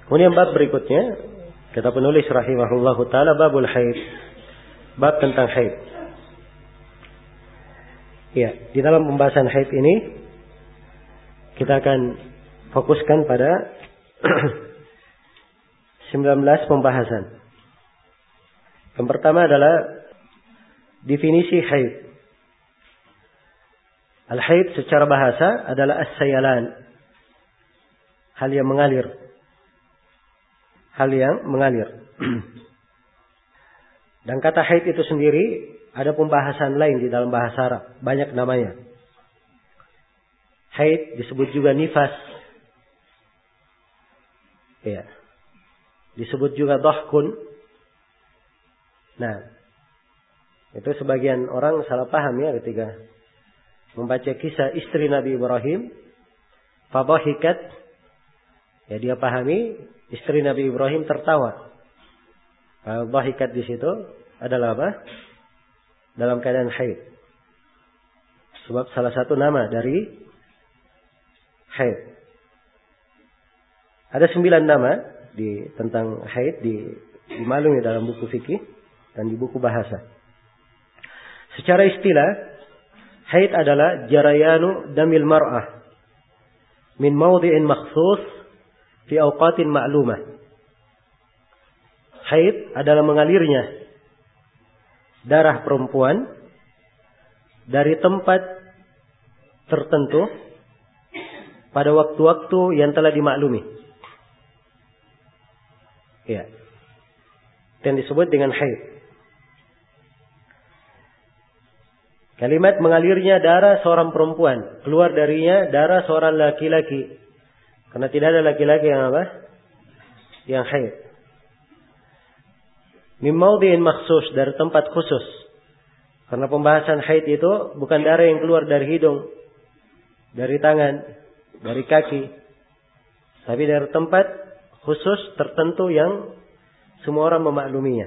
Kemudian bab berikutnya, kata penulis rahimahullahu taala, babul haid. Bab tentang haid. Ya, di dalam pembahasan haid ini kita akan fokuskan pada 19 pembahasan. Yang pertama adalah definisi haid. Al-haid secara bahasa adalah as-sayalan. Hal yang mengalir. Hal yang mengalir. Dan kata haid itu sendiri ada pembahasan lain di dalam bahasa Arab. Banyak namanya. Haid disebut juga nifas. Ya. Disebut juga dhahkun. Nah, itu sebagian orang salah paham ya ketika membaca kisah istri Nabi Ibrahim. Fadhahikat. Ya, dia pahami istri Nabi Ibrahim tertawa. Fadhahikat di situ adalah apa? Dalam keadaan haid. Sebab salah satu nama dari haid. Ada 9 nama tentang haid dimaklumi dalam buku fikih dan di buku bahasa. Secara istilah, haid adalah jarayanu damil mar'ah min mawdi'in makhsus fi awqatin ma'lumah. Haid adalah mengalirnya darah perempuan dari tempat tertentu pada waktu-waktu yang telah dimaklumi. Ya. Dan disebut dengan haid. Kalimat mengalirnya darah seorang perempuan, keluar darinya darah seorang laki-laki. Karena tidak ada laki-laki yang apa? Yang haid. Min mawdi'in makhsus, dari tempat khusus. Karena pembahasan haid itu bukan darah yang keluar dari hidung, dari tangan, dari kaki, tapi dari tempat khusus tertentu yang semua orang memakluminya.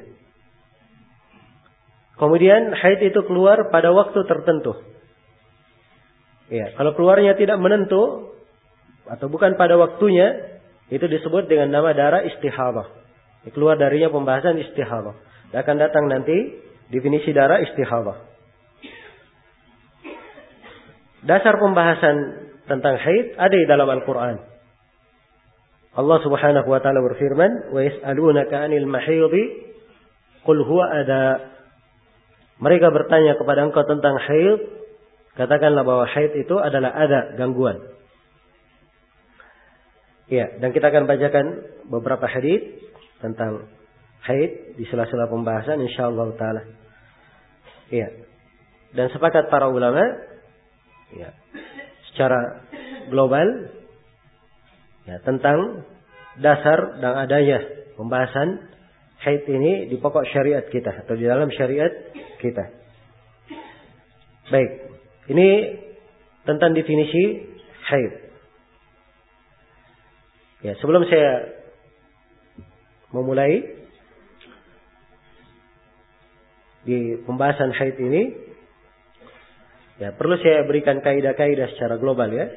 Kemudian haid itu keluar pada waktu tertentu. Ya, kalau keluarnya tidak menentu atau bukan pada waktunya, itu disebut dengan nama darah istihadah. Keluar darinya pembahasan istihadah. Akan datang nanti definisi darah istihadah. Dasar pembahasan tentang haid ada di dalam Al-Quran. Allah Subhanahu wa taala berfirman, "Wa yas'alunaka 'anil mahidhi qul huwa adha." Mereka bertanya kepada engkau tentang haid, katakanlah bahwa haid itu adalah adha, gangguan. Ya, dan kita akan bacakan beberapa hadis tentang haid di sela-sela pembahasan insyaallah taala. Ya. Dan sepakat para ulama ya, secara global ya, tentang dasar dan adanya pembahasan haid ini di pokok syariat kita atau di dalam syariat kita. Baik, ini tentang definisi haid. Ya, sebelum saya memulai di pembahasan haid ini, ya perlu saya berikan kaidah-kaidah secara global ya.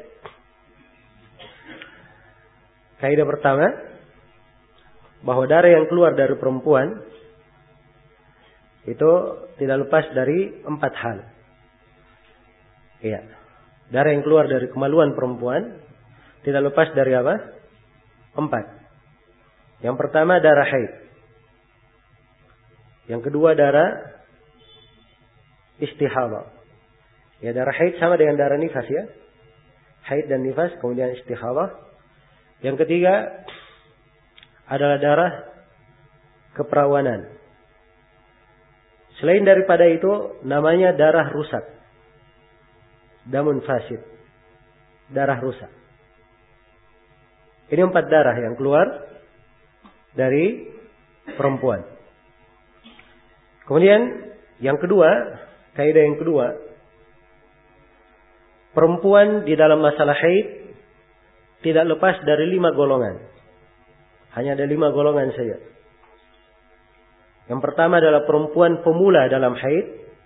Kaidah pertama, bahwa darah yang keluar dari perempuan itu tidak lepas dari 4 hal. Iya. Darah yang keluar dari kemaluan perempuan tidak lepas dari apa? 4. Yang pertama darah haid. Yang kedua darah istihadah. Ya, darah haid sama dengan darah nifas ya. Haid dan nifas, kemudian istihadah. Yang ketiga adalah darah keperawanan. Selain daripada itu namanya darah rusak. Damun fasid. Darah rusak. Ini 4 darah yang keluar dari perempuan. Kemudian yang kedua, kaidah yang kedua, perempuan di dalam masalah haid tidak lepas dari 5 golongan. Hanya ada 5 golongan saja. Yang pertama adalah perempuan pemula dalam haid.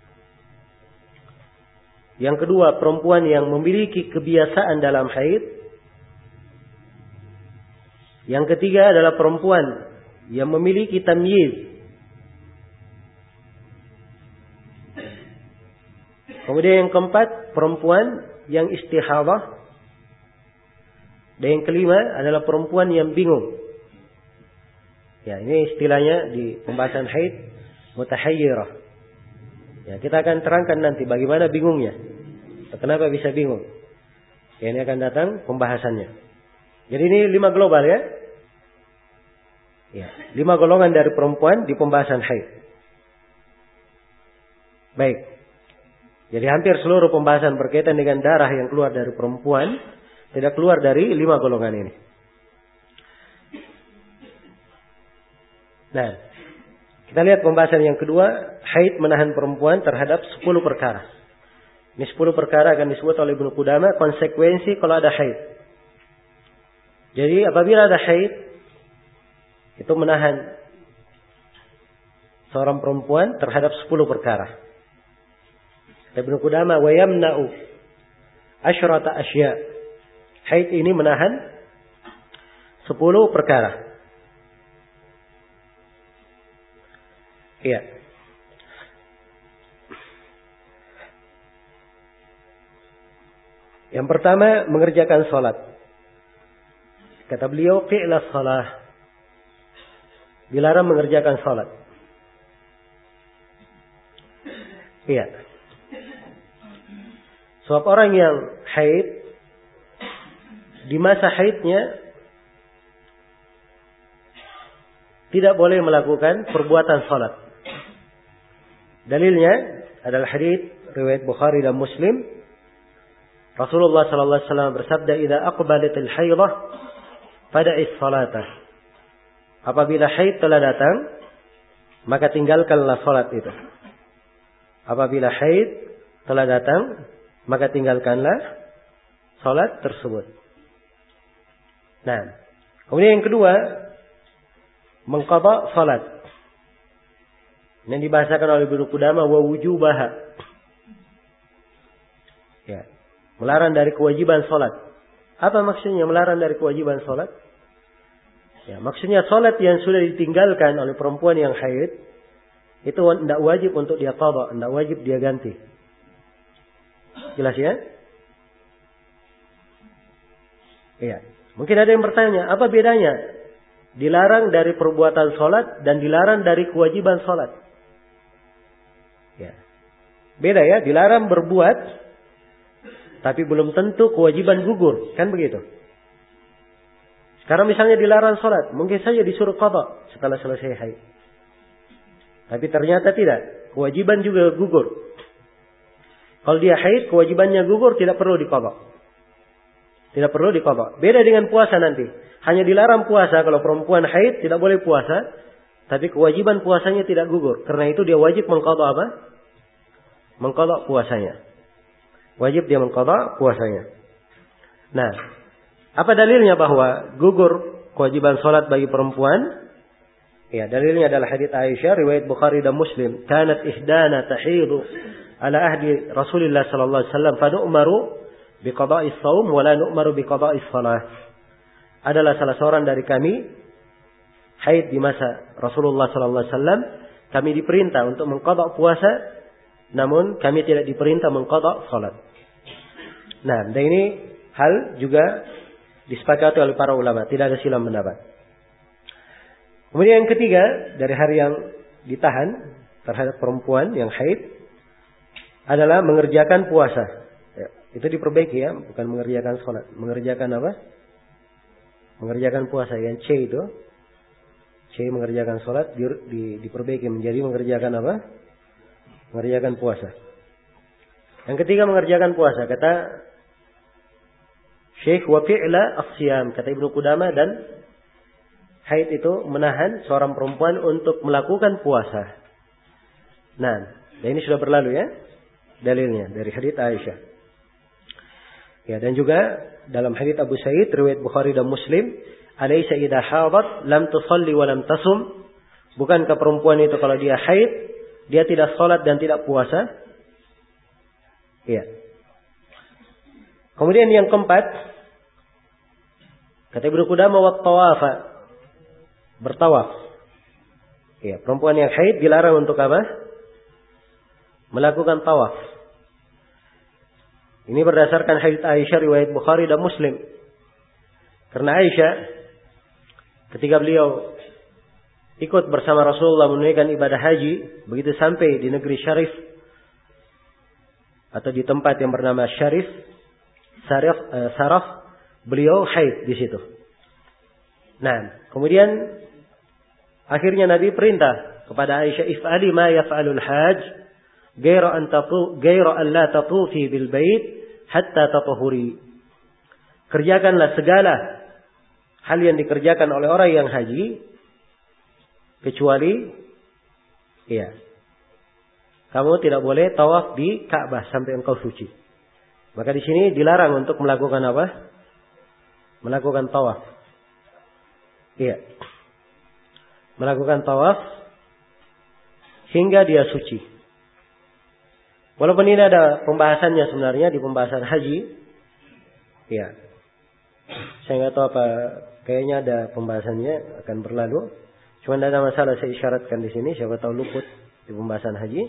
Yang kedua, perempuan yang memiliki kebiasaan dalam haid. Yang ketiga adalah perempuan yang memiliki tamyiz. Kemudian yang keempat, perempuan yang istihadah. Dan yang kelima adalah perempuan yang bingung. Ya, ini istilahnya di pembahasan haid, mutahayyirah. Ya, kita akan terangkan nanti bagaimana bingungnya. Kenapa bisa bingung. Ya, ini akan datang pembahasannya. Jadi ini 5 global ya. Ya, 5 golongan dari perempuan di pembahasan haid. Baik. Jadi hampir seluruh pembahasan berkaitan dengan darah yang keluar dari perempuan tidak keluar dari 5 golongan ini. Nah, kita lihat pembahasan yang kedua, haid menahan perempuan terhadap 10 perkara. Ini 10 perkara akan disebut oleh Ibnu Qudamah konsekuensi kalau ada haid. Jadi apabila ada haid, itu menahan seorang perempuan terhadap 10 perkara. Ibnu Qudamah wa yamna'u asyrata asya. Haid ini menahan 10 perkara. Iya. Yang pertama, mengerjakan salat. Kata beliau, qi'la shalah. Dilarang mengerjakan salat. Iya. Sebab orang yang haid, di masa haidnya tidak boleh melakukan perbuatan salat. Dalilnya adalah hadits riwayat Bukhari dan Muslim. Rasulullah sallallahu alaihi wasallam bersabda, "Idza aqbalatil haidah fada'is salatah." Apabila haid telah datang, maka tinggalkanlah salat itu. Apabila haid telah datang, maka tinggalkanlah salat tersebut. Nah, kemudian yang kedua, mengqadha salat. Yang dibahasakan oleh Ibnu Qudamah wa wujubaha. Ya, melarang dari kewajiban salat. Apa maksudnya melarang dari kewajiban salat? Ya, maksudnya salat yang sudah ditinggalkan oleh perempuan yang haid itu tidak wajib untuk dia qadha, tidak wajib dia ganti. Jelas ya? Iya. Mungkin ada yang bertanya, apa bedanya dilarang dari perbuatan salat dan dilarang dari kewajiban salat? Ya. Beda ya, dilarang berbuat tapi belum tentu kewajiban gugur, kan begitu? Sekarang misalnya dilarang salat, mungkin saja disuruh qadha setelah selesai haid. Tapi ternyata tidak, kewajiban juga gugur. Kalau dia haid, kewajibannya gugur, tidak perlu diqadha. Tidak perlu diqadha. Beda dengan puasa nanti. Hanya dilarang puasa kalau perempuan haid tidak boleh puasa, tapi kewajiban puasanya tidak gugur. Karena itu dia wajib mengqadha apa? Mengqadha puasanya. Wajib dia mengqadha puasanya. Nah, apa dalilnya bahwa gugur kewajiban salat bagi perempuan? Ya, dalilnya adalah hadits Aisyah riwayat Bukhari dan Muslim. Kanat ihdana tahidu ala ahdi Rasulullah sallallahu alaihi wasallam fa nu'maru biqada'is shaum wa la nu'maru biqada'is shalah. Adalah salah seorang dari kami haid di masa Rasulullah sallallahu alaihi wasallam, kami diperintah untuk mengqada' puasa, namun kami tidak diperintah mengqada' salat. Nah, dan ini hal juga disepakati oleh para ulama, tidak ada silang pendapat. Kemudian yang ketiga, dari hari yang ditahan terhadap perempuan yang haid adalah mengerjakan puasa. Ya, itu diperbaiki ya, bukan mengerjakan sholat. Mengerjakan apa? Mengerjakan puasa. Yang C itu, C mengerjakan sholat diperbaiki menjadi mengerjakan apa? Mengerjakan puasa. Yang ketiga mengerjakan puasa. Kata Syekh wa fi'la as-siyam, kata Ibnu Qudamah, dan haid itu menahan seorang perempuan untuk melakukan puasa. Nah, ini sudah berlalu ya dalilnya dari hadits Aisyah. Ya, dan juga dalam hadits Abu Sa'id riwayat Bukhari dan Muslim, "Alaysa idza hadat lam tusalli wa lam tasum?" Bukankah perempuan itu kalau dia haid, dia tidak salat dan tidak puasa? Iya. Kemudian yang keempat, Kata Ibnu Qudamah wa tawafa, bertawaf. Ya, perempuan yang haid dilarang untuk apa? Melakukan tawaf. Ini berdasarkan hadits Aisyah riwayat Bukhari dan Muslim. Karena Aisyah ketika beliau ikut bersama Rasulullah menunaikan ibadah haji, begitu sampai di negeri Syarif atau di tempat yang bernama Saraf, beliau haid di situ. Nah, kemudian akhirnya Nabi perintah kepada Aisyah, if'ali ma yaf'alul hajj, gaira an la tatufi bil bait hatta tatahuri. Kerjakanlah segala hal yang dikerjakan oleh orang yang haji, kecuali kamu tidak boleh tawaf di Ka'bah sampai engkau suci. Maka di sini dilarang untuk melakukan apa? Melakukan tawaf. Iya. Melakukan tawaf hingga dia suci. Walaupun ini ada pembahasannya sebenarnya di pembahasan haji. Iya. Saya nggak tahu apa, kayaknya ada pembahasannya akan berlalu. Cuma tidak ada masalah, saya isyaratkan di sini, siapa tahu luput di pembahasan haji.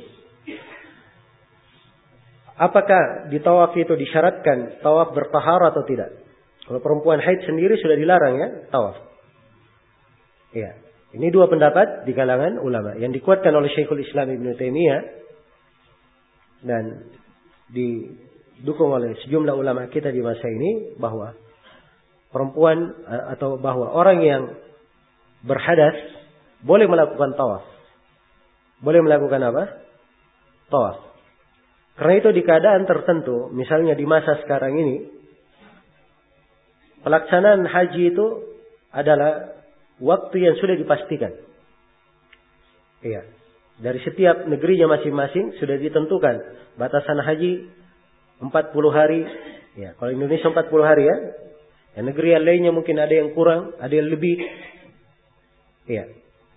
Apakah di tawaf itu disyaratkan tawaf bertaharah atau tidak? Kalau perempuan haid sendiri sudah dilarang ya tawaf. Iya. Ini dua pendapat di kalangan ulama yang dikuatkan oleh Syekhul Islam Ibnu Taimiyah dan didukung oleh sejumlah ulama kita di masa ini, bahwa perempuan atau bahwa orang yang berhadas boleh melakukan tawaf. Boleh melakukan apa? Tawaf. Karena itu di keadaan tertentu, misalnya di masa sekarang ini, pelaksanaan haji itu adalah waktu yang sudah dipastikan. Iya. Dari setiap negerinya masing-masing sudah ditentukan batasan haji 40 hari. Ya, kalau Indonesia 40 hari ya. Yang negeri yang lainnya mungkin ada yang kurang, ada yang lebih. Iya.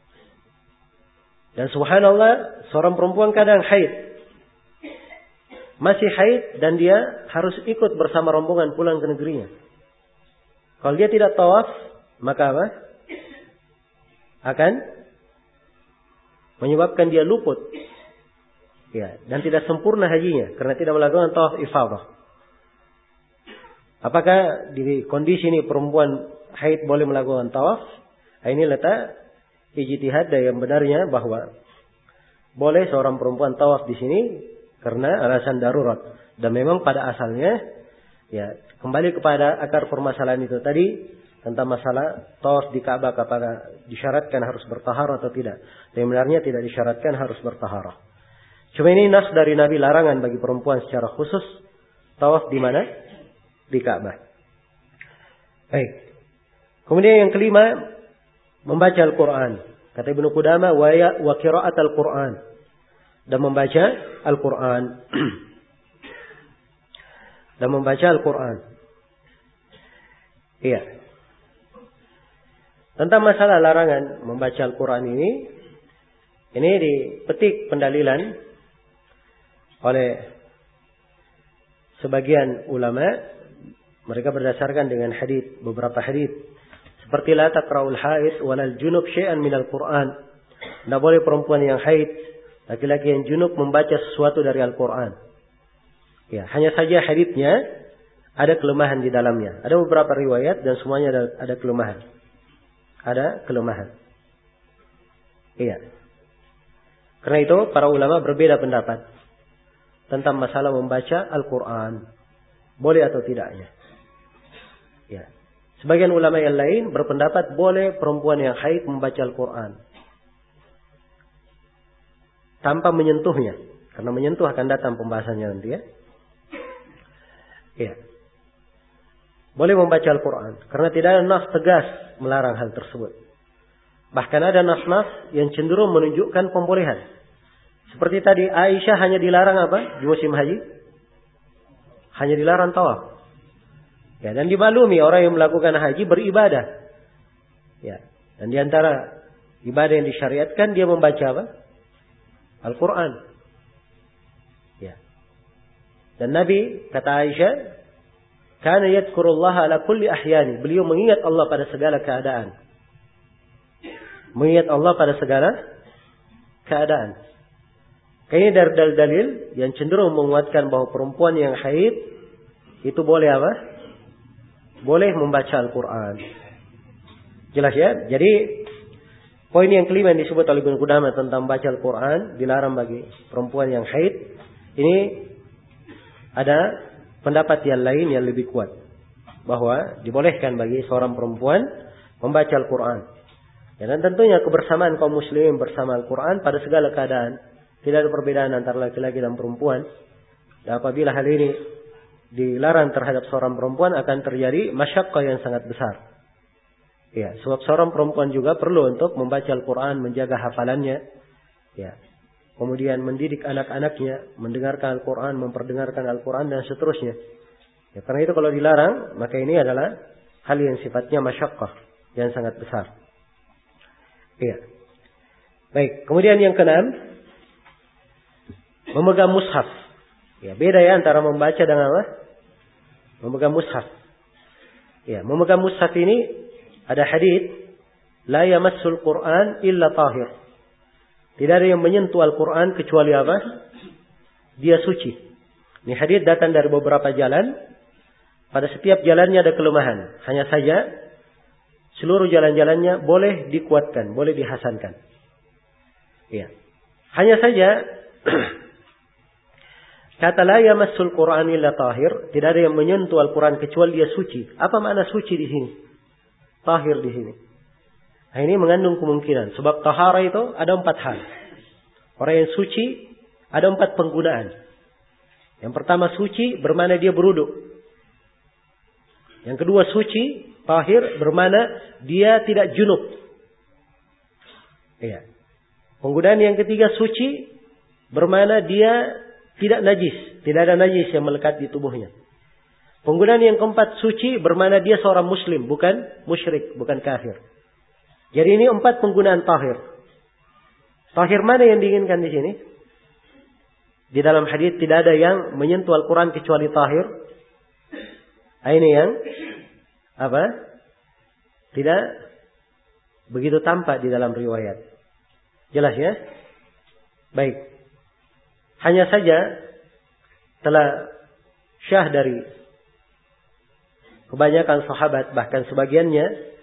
Dan subhanallah, seorang perempuan kadang haid. Masih haid dan dia harus ikut bersama rombongan pulang ke negerinya. Kalau dia tidak tawaf, maka apa? Akan menyebabkan dia luput. Ya, dan tidak sempurna hajinya karena tidak melakukan tawaf ifadah. Apakah di kondisi ini perempuan haid boleh melakukan tawaf? Ini letak ijtihad yang benarnya bahwa boleh seorang perempuan tawaf di sini karena alasan darurat. Dan memang pada asalnya ya kembali kepada akar permasalahan itu tadi tentang masalah tawaf di Ka'bah, apakah disyaratkan harus bertaharah atau tidak. Dan benarnya tidak disyaratkan harus bertaharah. Cuma ini nas dari Nabi larangan bagi perempuan secara khusus tawaf di mana? Di Ka'bah. Baik. Kemudian yang kelima, membaca Al-Quran. Kata Ibnu Qudamah, wa qira'at Al-Quran. Dan membaca Al-Quran. Dan membaca Al-Quran. Iya. Tentang masalah larangan membaca Al-Quran ini dipetik pendalilan oleh sebagian ulama. Mereka berdasarkan dengan hadits, beberapa hadits. Seperti la taqra'ul haid walal junub syai'an minal Qur'an. Tidak boleh perempuan yang haid, laki-laki yang junub membaca sesuatu dari Al-Quran. Ya, hanya saja haditsnya ada kelemahan di dalamnya. Ada beberapa riwayat dan semuanya ada kelemahan. Ada kelemahan. Iya. Karena itu para ulama berbeda pendapat tentang masalah membaca Al-Quran. Boleh atau tidaknya. Ya. Sebagian ulama yang lain berpendapat boleh perempuan yang haid membaca Al-Quran tanpa menyentuhnya. Karena menyentuh akan datang pembahasannya nanti ya. Ya. Boleh membaca Al-Quran. Karena tidak ada nas tegas melarang hal tersebut. Bahkan ada nas-nas yang cenderung menunjukkan pembolehan. Seperti tadi Aisyah hanya dilarang apa? Di musim haji? Hanya dilarang tawaf. Ya, dan dimaklumi orang yang melakukan haji beribadah. Ya, dan di antara ibadah yang disyariatkan dia membaca apa? Al-Quran. Ya. Dan Nabi kata Aisyah, Kana yadhkurullaha ala kulli ahyani. Beliau mengingat Allah pada segala keadaan. Mengingat Allah pada segala keadaan. Ini dari dalil-dalil yang cenderung menguatkan bahwa perempuan yang haid itu boleh apa? Boleh membaca Al-Quran. Jelas ya? Jadi poin yang kelima yang disebut oleh Ibnu Qudamah tentang membaca Al-Quran dilarang bagi perempuan yang haid. Ini ada pendapat yang lain yang lebih kuat. Bahwa dibolehkan bagi seorang perempuan membaca Al-Quran. Dan tentunya kebersamaan kaum muslimin bersama Al-Quran pada segala keadaan. Tidak ada perbedaan antara laki-laki dan perempuan. Dan apabila hal ini dilarang terhadap seorang perempuan akan terjadi masyaqqah yang sangat besar. Ya, sebab seorang perempuan juga perlu untuk membaca Al-Quran, menjaga hafalannya. Ya. Kemudian mendidik anak-anaknya, mendengarkan Al-Quran, memperdengarkan Al-Quran dan seterusnya. Ya, karena itu kalau dilarang, maka ini adalah hal yang sifatnya masyaqqah yang sangat besar. Ya. Baik, kemudian yang keenam, memegang mushaf. Ya, beda ya antara membaca dengan apa? Memegang mushaf. Ya, memegang mushaf ini ada hadis, la yamassul Qur'an illa tahir. Tidak ada yang menyentuh Al-Quran kecuali apa? Dia suci. Ini hadis datang dari beberapa jalan. Pada setiap jalannya ada kelemahan. Hanya saja seluruh jalan-jalannya boleh dikuatkan, boleh dihasankan. Ya. Hanya saja kata la yamassul Qur'an illa tahir, tidak ada yang menyentuh Al-Quran kecuali dia suci. Apa makna suci di sini? Tahir di sini. Nah, ini mengandung kemungkinan. Sebab tahara itu ada 4 hal. Orang yang suci ada 4 penggunaan. Yang pertama suci bermakna dia berwudu. Yang kedua suci, tahir bermakna dia tidak junub. Iya. Penggunaan yang ketiga suci bermakna dia tidak najis. Tidak ada najis yang melekat di tubuhnya. Penggunaan yang keempat suci bermakna dia seorang muslim. Bukan musyrik. Bukan kafir. Jadi ini 4 penggunaan tahir. Tahir mana yang diinginkan di sini? Di dalam hadis tidak ada yang menyentuh Al-Quran kecuali tahir. Ini yang apa? Tidak begitu tampak di dalam riwayat. Jelas ya? Baik. Hanya saja telah syah dari kebanyakan sahabat, bahkan sebagiannya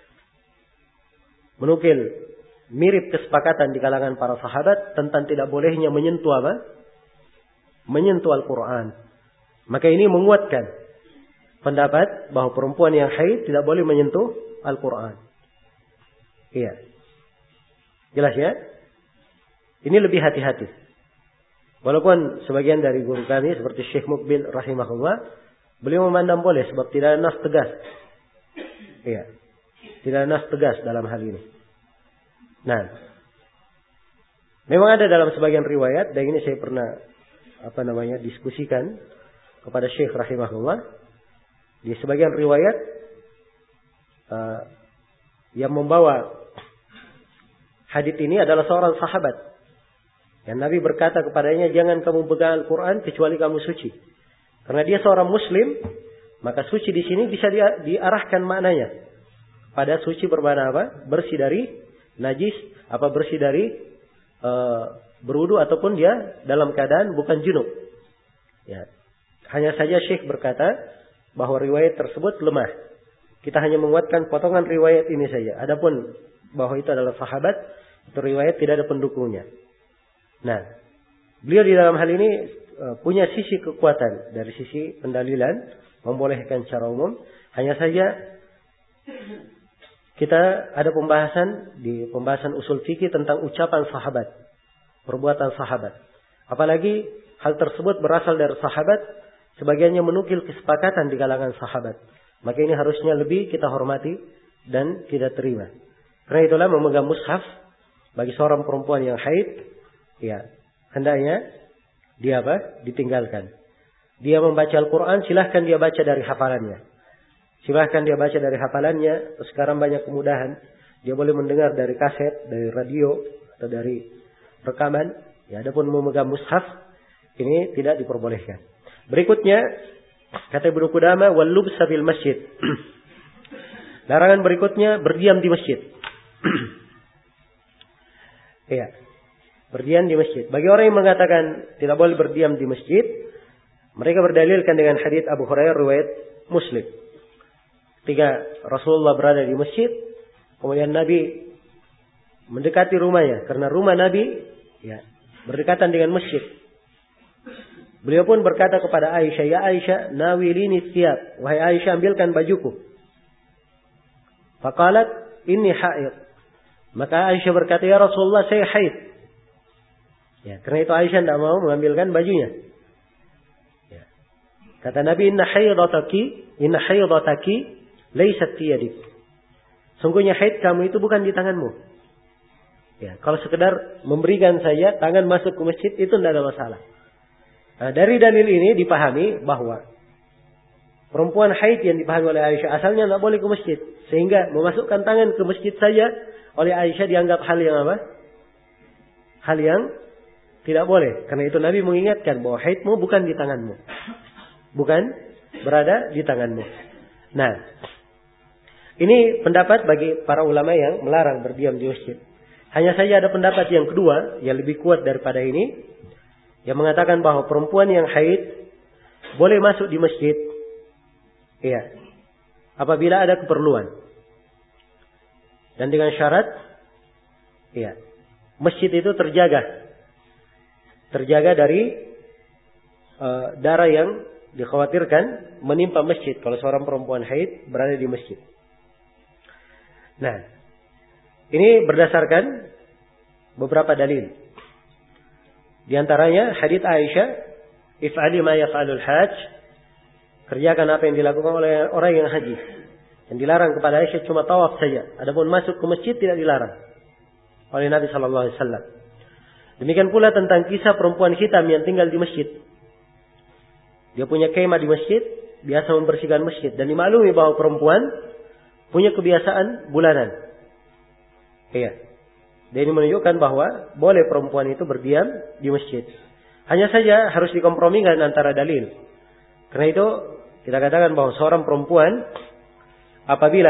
menukil mirip kesepakatan di kalangan para sahabat tentang tidak bolehnya menyentuh apa? Menyentuh Al-Quran. Maka ini menguatkan pendapat bahwa perempuan yang haid tidak boleh menyentuh Al-Quran. Iya. Jelas ya? Ini lebih hati-hati. Walaupun sebagian dari guru kami seperti Syekh Mukbil rahimahullah, beliau memandang boleh sebab tidak ada nas tegas. Iya. Tidak ada nas tegas dalam hal ini. Nah, memang ada dalam sebagian riwayat, dan ini saya pernah diskusikan kepada Syekh rahimahullah. Di sebagian riwayat yang membawa hadits ini adalah seorang sahabat. Yang Nabi berkata kepadanya, jangan kamu pegang Al-Quran kecuali kamu suci. Karena dia seorang muslim, maka suci di sini bisa diarahkan maknanya. Pada suci bermakna apa? Bersih dari najis, apa bersih dari berwudu ataupun dia dalam keadaan bukan junub. Ya. Hanya saja Syekh berkata bahwa riwayat tersebut lemah. Kita hanya menguatkan potongan riwayat ini saja. Adapun bahwa itu adalah sahabat, itu riwayat tidak ada pendukungnya. Nah, beliau di dalam hal ini punya sisi kekuatan dari sisi pendalilan, membolehkan secara umum. Hanya saja kita ada pembahasan di pembahasan usul fikih tentang ucapan sahabat, perbuatan sahabat. Apalagi hal tersebut berasal dari sahabat, sebagiannya menukil kesepakatan di kalangan sahabat. Maka ini harusnya lebih kita hormati dan kita terima. Karena itulah memegang mushaf bagi seorang perempuan yang haid, ya, hendaknya dia ditinggalkan. Dia membaca Al-Quran, silahkan dia baca dari hafalannya. Silahkan dia baca dari hafalannya. Sekarang banyak kemudahan. Dia boleh mendengar dari kaset, dari radio, atau dari rekaman. Ya, adapun memegang mushaf, ini tidak diperbolehkan. Berikutnya, Kata Ibnu Qudamah, wal lubsa fil masjid. Larangan berikutnya berdiam di masjid. Iya. Berdiam di masjid. Bagi orang yang mengatakan tidak boleh berdiam di masjid, mereka berdalilkan dengan hadits Abu Hurairah riwayat Muslim. Ketika Rasulullah berada di masjid, kemudian Nabi mendekati rumahnya karena rumah Nabi ya berdekatan dengan masjid. Beliau pun berkata kepada Aisyah, "Ya Aisyah, nawilini thiyab." Wahai Aisyah, ambilkan bajuku. Faqalat, "Inni haid." Maka Aisyah berkata, "Ya Rasulullah, saya haid." Ya, karena itu Aisyah tidak mau mengambilkan bajunya. Ya. Kata Nabi, "Inna haydataki laysat fi yadik." Sungguhnya haid kamu itu bukan di tanganmu. Ya, kalau sekedar memberikan saja tangan masuk ke masjid itu tidak ada masalah. Nah, dari dalil ini dipahami bahwa perempuan haid yang dipahami oleh Aisyah asalnya tidak boleh ke masjid, sehingga memasukkan tangan ke masjid saja oleh Aisyah dianggap hal yang apa? Hal yang tidak boleh. Karena itu Nabi mengingatkan bahwa haidmu bukan di tanganmu, bukan berada di tanganmu. Nah, ini pendapat bagi para ulama yang melarang berdiam di masjid. Hanya saja ada pendapat yang kedua yang lebih kuat daripada ini, yang mengatakan bahwa perempuan yang haid boleh masuk di masjid, iya, apabila ada keperluan, dan dengan syarat, iya, masjid itu terjaga dari darah yang dikhawatirkan menimpa masjid kalau seorang perempuan haid berada di masjid. Nah, ini berdasarkan beberapa dalil. Di antaranya hadits Aisyah, "If'ali ma yaf'alul hajj." Kerjakan apa yang dilakukan oleh orang yang haji. Yang dilarang kepada Aisyah cuma tawaf saja. Adapun masuk ke masjid tidak dilarang oleh Nabi sallallahu alaihi wasallam. Demikian pula tentang kisah perempuan hitam yang tinggal di masjid. Dia punya kemah di masjid, biasa membersihkan masjid, dan dimaklumi bahwa perempuan punya kebiasaan bulanan. Iya. Dan ini menunjukkan bahwa boleh perempuan itu berdiam di masjid. Hanya saja harus dikompromikan antara dalil. Karena itu kita katakan bahwa seorang perempuan apabila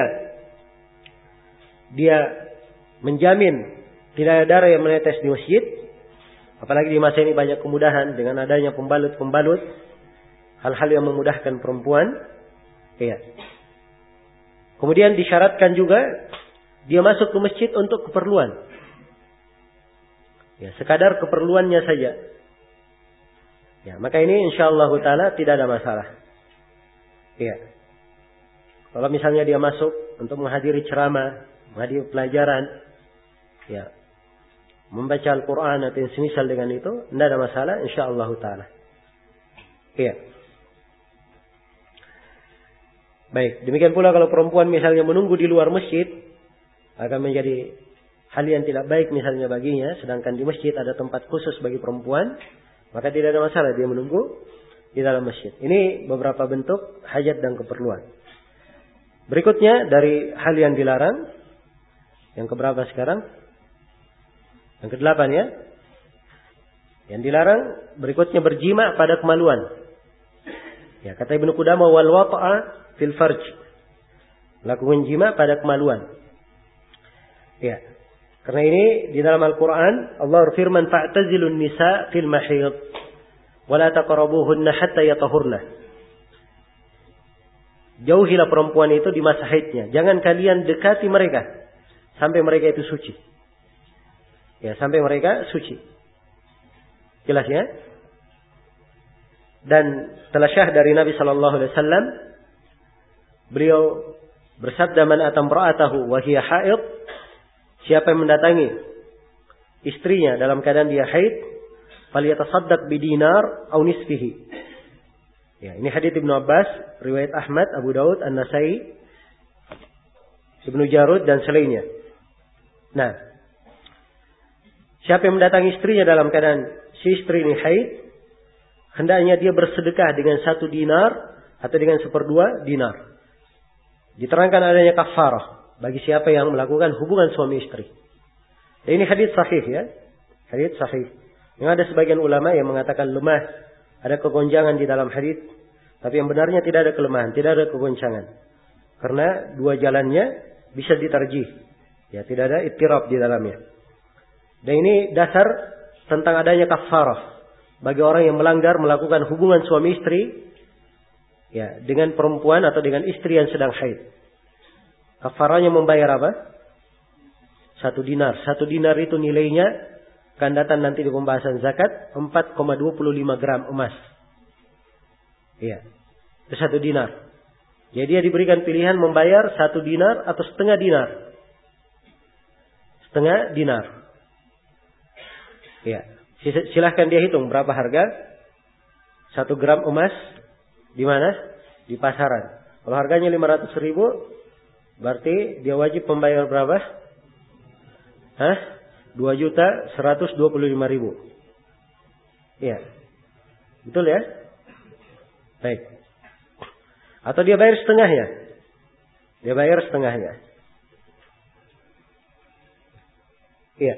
dia menjamin tidak ada darah yang menetes di masjid, apalagi di masa ini banyak kemudahan dengan adanya pembalut-pembalut, hal-hal yang memudahkan perempuan. Iya. Kemudian disyaratkan juga dia masuk ke masjid untuk keperluan. Ya, sekadar keperluannya saja. Ya, maka ini insyaallah taala tidak ada masalah. Ya. Kalau misalnya dia masuk untuk menghadiri ceramah, menghadiri pelajaran, ya, membaca Al-Qur'an atau semisal dengan itu, tidak ada masalah insyaallah taala. Ya. Baik, demikian pula kalau perempuan misalnya menunggu di luar masjid, akan menjadi hal yang tidak baik misalnya baginya, sedangkan di masjid ada tempat khusus bagi perempuan, maka tidak ada masalah dia menunggu di dalam masjid. Ini beberapa bentuk hajat dan keperluan. Berikutnya dari hal yang dilarang, yang keberapa sekarang? Yang ke-8 ya. Yang dilarang berikutnya berjima pada kemaluan. Ya, kata Ibnu Qudamah, wal wata'a fil farj. Lakukan jima pada kemaluan. Ya. Karena ini di dalam Al-Quran Allah berfirman, fa'tazilun nisa fil mahid wa la taqrabuhunna hatta yatahurna. Jauhilah perempuan itu di masa haidnya. Jangan kalian dekati mereka sampai mereka itu suci. Ya, sampai mereka suci. Jelas ya? Dan telah syah dari Nabi sallallahu alaihi wasallam, beliau bersabda, man atam ra'atahu wa hiya haid, siapa yang mendatangi istrinya dalam keadaan dia haid, falyatasaddaq bidinar aw nisfihi. Ya, ini hadits Ibnu Abbas, riwayat Ahmad, Abu Daud, An-Nasai, Ibnu Jarud dan selainnya. Nah, siapa yang mendatangi istrinya dalam keadaan si istri ini haid, hendaknya dia bersedekah dengan 1 dinar atau dengan 1/2 dinar. Diterangkan adanya kafarah bagi siapa yang melakukan hubungan suami istri. Dan ini hadits sahih ya. Hadits sahih. Yang ada sebagian ulama yang mengatakan lemah, ada kegonjangan di dalam hadits, Tapi yang benarnya tidak ada kelemahan, tidak ada kegoncangan. Karena dua jalannya bisa ditarjih. Ya, tidak ada ittirab di dalamnya. Dan ini dasar tentang adanya kafarah bagi orang yang melanggar melakukan hubungan suami istri ya dengan perempuan atau dengan istri yang sedang haid. Kafarahnya membayar apa? 1 dinar. 1 dinar itu nilainya akan datang nanti di pembahasan zakat 4,25 gram emas. Iya. Itu 1 dinar. Jadi dia diberikan pilihan membayar 1 dinar atau setengah dinar. Setengah dinar. Iya. Silahkan dia hitung berapa harga 1 gram emas di mana? Di pasaran. Kalau harganya 500.000, berarti dia wajib membayar berapa? 2.125.000. Iya. Betul ya? Baik. Atau dia bayar setengahnya. Dia bayar setengahnya. Iya.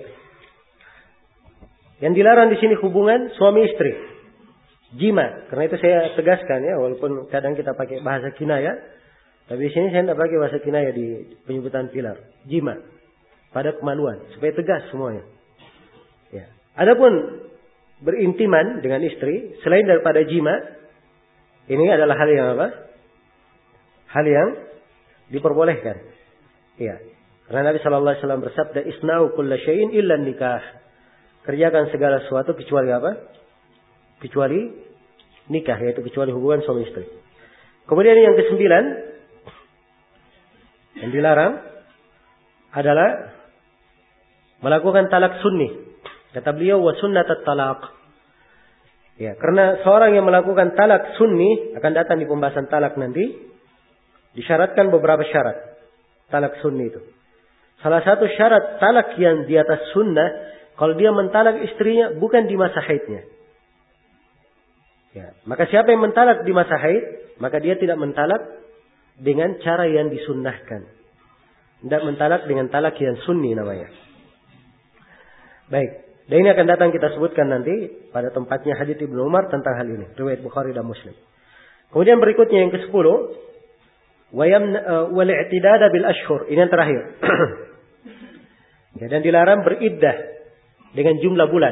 Yang dilarang di sini hubungan suami istri. Jima. Karena itu saya tegaskan ya, walaupun kadang kita pakai bahasa kinaya, tapi di sini saya tidak pakai bahasa kinaya di penyebutan pilar. Jima. Pada kemaluan, supaya tegas semuanya. Ya. Adapun berintiman dengan istri selain daripada jima, ini adalah hal yang apa? Hal yang diperbolehkan. Ya. Karena Nabi sallallahu alaihi wasallam bersabda, "Isna'u kulla syai'in illa nikah." Kerjakan segala sesuatu kecuali apa? Kecuali nikah, yaitu kecuali hubungan suami istri. Kemudian yang ke-9 yang dilarang adalah melakukan talak sunni. Kata beliau, wa sunnatat talaq. Ya, karena seorang yang melakukan talak sunni, akan datang di pembahasan talak nanti, disyaratkan beberapa syarat. Talak sunni itu. Salah satu syarat talak yang di atas sunnah, kalau dia mentalak istrinya bukan di masa haidnya. Ya, maka siapa yang mentalak di masa haid, maka dia tidak mentalak dengan cara yang disunnahkan. Tidak mentalak dengan talak yang sunni namanya. Baik. Dan ini akan datang kita sebutkan nanti pada tempatnya hadits Ibnu Umar tentang hal ini. Riwayat Bukhari dan Muslim. Kemudian berikutnya yang ke-10. Wal-i'tidada bil ashhur. Ini yang terakhir. Ya, dan dilarang beriddah dengan jumlah bulan.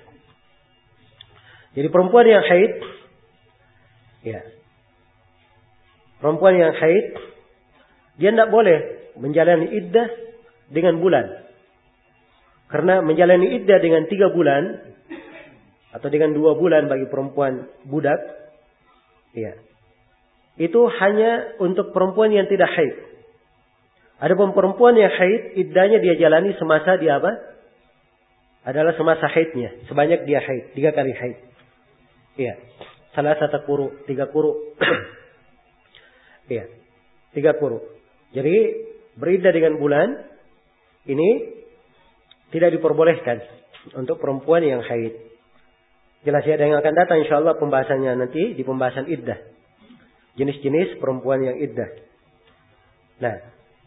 Jadi perempuan yang haid, ya, perempuan yang haid, dia tidak boleh menjalani iddah dengan bulan. Karena menjalani iddah dengan 3 bulan, atau dengan 2 bulan bagi perempuan budak, ya, itu hanya untuk perempuan yang tidak haid. Adapun perempuan yang haid, iddahnya dia jalani semasa dia apa? Adalah semasa haidnya. Sebanyak dia haid. 3 kali haid. Iya. Salah satu kuru. 3 kuru. Iya. 3 kuru. Jadi beriddah dengan bulan. Ini tidak diperbolehkan. Untuk perempuan yang haid. Jelas ya. Dan yang akan datang insyaAllah pembahasannya nanti. Di pembahasan iddah. Jenis-jenis perempuan yang iddah. Nah.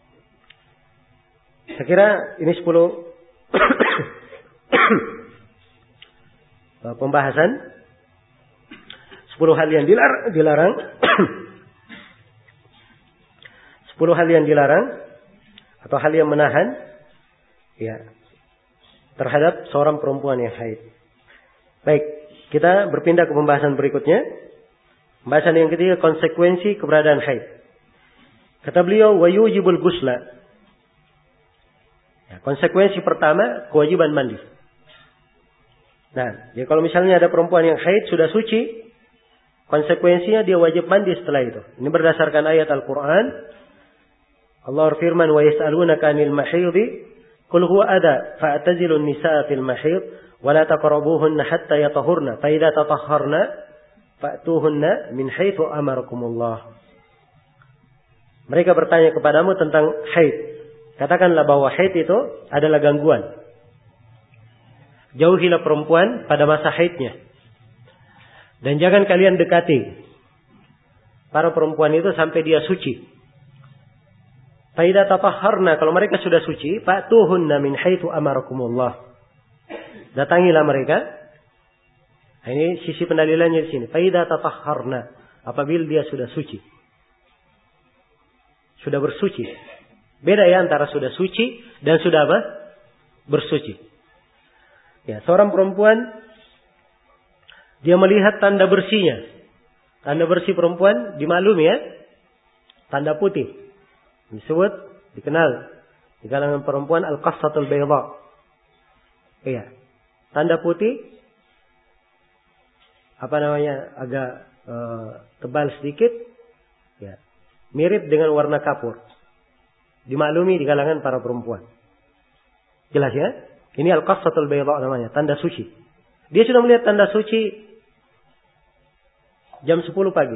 Saya kira ini 10 pembahasan 10 hal yang dilarang 10 hal yang dilarang atau hal yang menahan ya terhadap seorang perempuan yang haid. Baik, kita berpindah ke pembahasan berikutnya. Pembahasan yang ketiga, konsekuensi keberadaan haid. Kata beliau, wa yujibul ghusla. Ya, konsekuensi pertama, kewajiban mandi. Nah, jadi kalau misalnya ada perempuan yang haid sudah suci, konsekuensinya dia wajib mandi setelah itu. Ini berdasarkan ayat Al-Quran. Allah berfirman, wa yas'alunaka 'anil mahidhi qul huwa adha fa'tazilun nisaa fil mahid wa la taqrabuhunna hatta yatahurna fa idza tatahharna fa'tuhunna min haitsu amarakumullah. Mereka bertanya kepadamu tentang haid. Katakanlah bahwa haid itu adalah gangguan. Jauhilah perempuan pada masa haidnya. Dan jangan kalian dekati para perempuan itu sampai dia suci. Faida tatahharna, kalau mereka sudah suci, fa'tuhunna min haitsu amarakumullah. Datangilah mereka. Ini sisi pendalilannya di sini. Faida tatahharna. apabila dia sudah suci. Sudah bersuci. Beda ya antara sudah suci dan sudah apa? Bersuci. Ya, seorang perempuan dia melihat tanda bersihnya. Tanda bersih perempuan dimaklumi ya. Tanda putih. Disebut, dikenal di kalangan perempuan al-qassatul bayda. Iya. Tanda putih agak tebal sedikit, ya, mirip dengan warna kapur. Dimaklumi di kalangan para perempuan. Jelas ya? Ini al-qassatul bayda namanya, tanda suci. Dia sudah melihat tanda suci jam 10 pagi.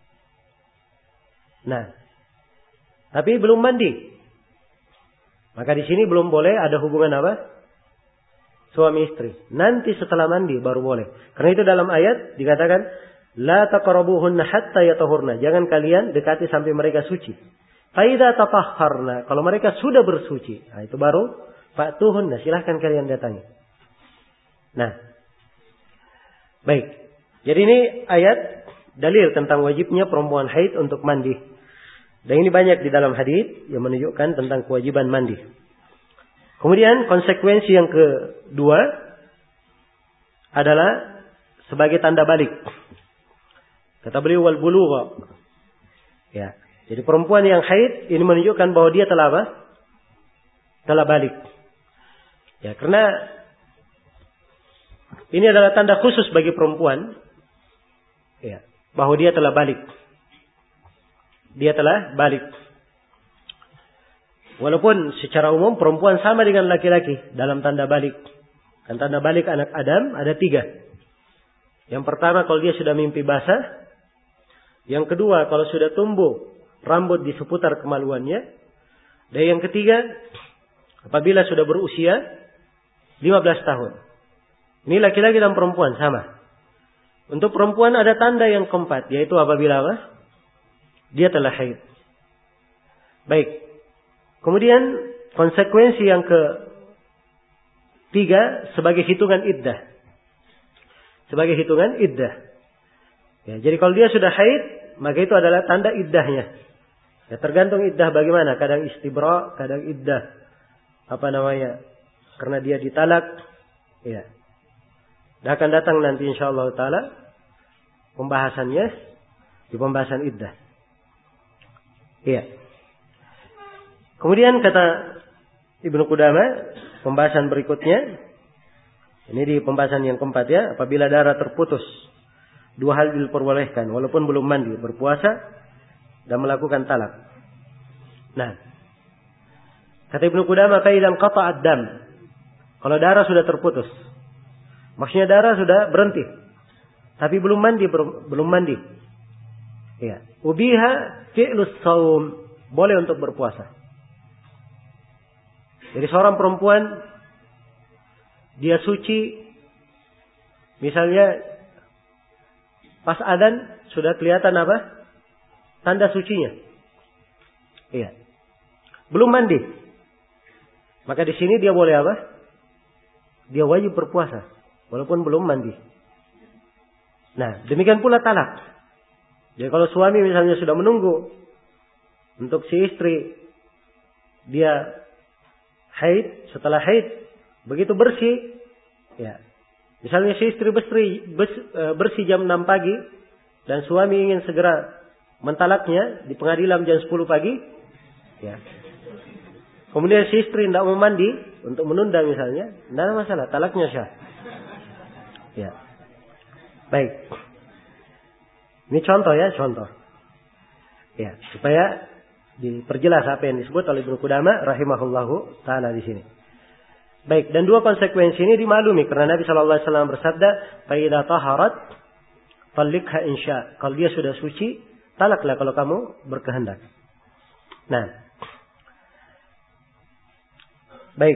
Nah, tapi belum mandi. Maka di sini belum boleh ada hubungan apa? Suami istri. Nanti setelah mandi baru boleh. Karena itu dalam ayat dikatakan la taqrabuhunna hatta yatahurna. Jangan kalian dekati sampai mereka suci. Fa idza tatahharna, kalau mereka sudah bersuci, nah itu baru fa'tuhunna, silahkan kalian datangi. Nah. Baik. Jadi ini ayat dalil tentang wajibnya perempuan haid untuk mandi. Dan ini banyak di dalam hadis yang menunjukkan tentang kewajiban mandi. Kemudian konsekuensi yang kedua adalah sebagai tanda balik. Kata beliau wal bulugha. Ya, jadi perempuan yang haid ini menunjukkan bahwa dia telah apa? Telah balik. Ya, karena ini adalah tanda khusus bagi perempuan. Ya, bahwa dia telah balik. Dia telah balik. Walaupun secara umum perempuan sama dengan laki-laki dalam tanda balik. Dan tanda balik anak Adam ada 3. Yang pertama kalau dia sudah mimpi basah. Yang kedua kalau sudah tumbuh rambut di seputar kemaluannya. Dan yang ketiga apabila sudah berusia 15 tahun. Ini laki-laki dan perempuan sama. Untuk perempuan ada tanda yang keempat. Yaitu apabila apa? Dia telah haid. Baik. Kemudian konsekuensi yang ketiga sebagai hitungan iddah. Sebagai hitungan iddah. Ya, jadi kalau dia sudah haid, maka itu adalah tanda iddahnya. Ya, tergantung iddah bagaimana. Kadang istibra, kadang iddah. Karena dia ditalak. Ya. Dan akan datang nanti insyaallah taala pembahasannya di pembahasan iddah. Iya. Kemudian kata Ibnu Qudamah, pembahasan berikutnya, ini di pembahasan yang keempat ya, apabila darah terputus, 2 hal diperbolehkan, walaupun belum mandi, berpuasa dan melakukan talak. Nah, kata Ibnu Qudamah, fa'idan qata'ad dam, kalau darah sudah terputus, maksudnya darah sudah berhenti, tapi belum mandi. Ya, ubiha fi'lus shaum, boleh untuk berpuasa. Jadi seorang perempuan dia suci, misalnya pas adzan sudah kelihatan apa? Tanda sucinya. Iya. Belum mandi. Maka di sini dia boleh apa? Dia wajib berpuasa walaupun belum mandi. Nah, demikian pula talak. Jadi kalau suami misalnya sudah menunggu untuk si istri dia haid, setelah haid begitu bersih, ya. Misalnya si istri bersih jam 6 pagi dan suami ingin segera mentalaknya di pengadilan jam 10 pagi, ya. Kemudian si istri tidak mau mandi untuk menunda misalnya, tidak ada masalah, talaknya sah. Ya. Baik. Ini contoh ya, contoh. Ya, supaya diperjelas apa yang disebut oleh Ibnu Qudamah rahimahullahu taala di sini. Baik, dan 2 konsekuensi ini dimaklumi karena Nabi sallallahu alaihi wasallam bersabda, "Fa idza taharat talliqha insya." Kalau dia sudah suci, talaklah kalau kamu berkehendak. Nah. Baik.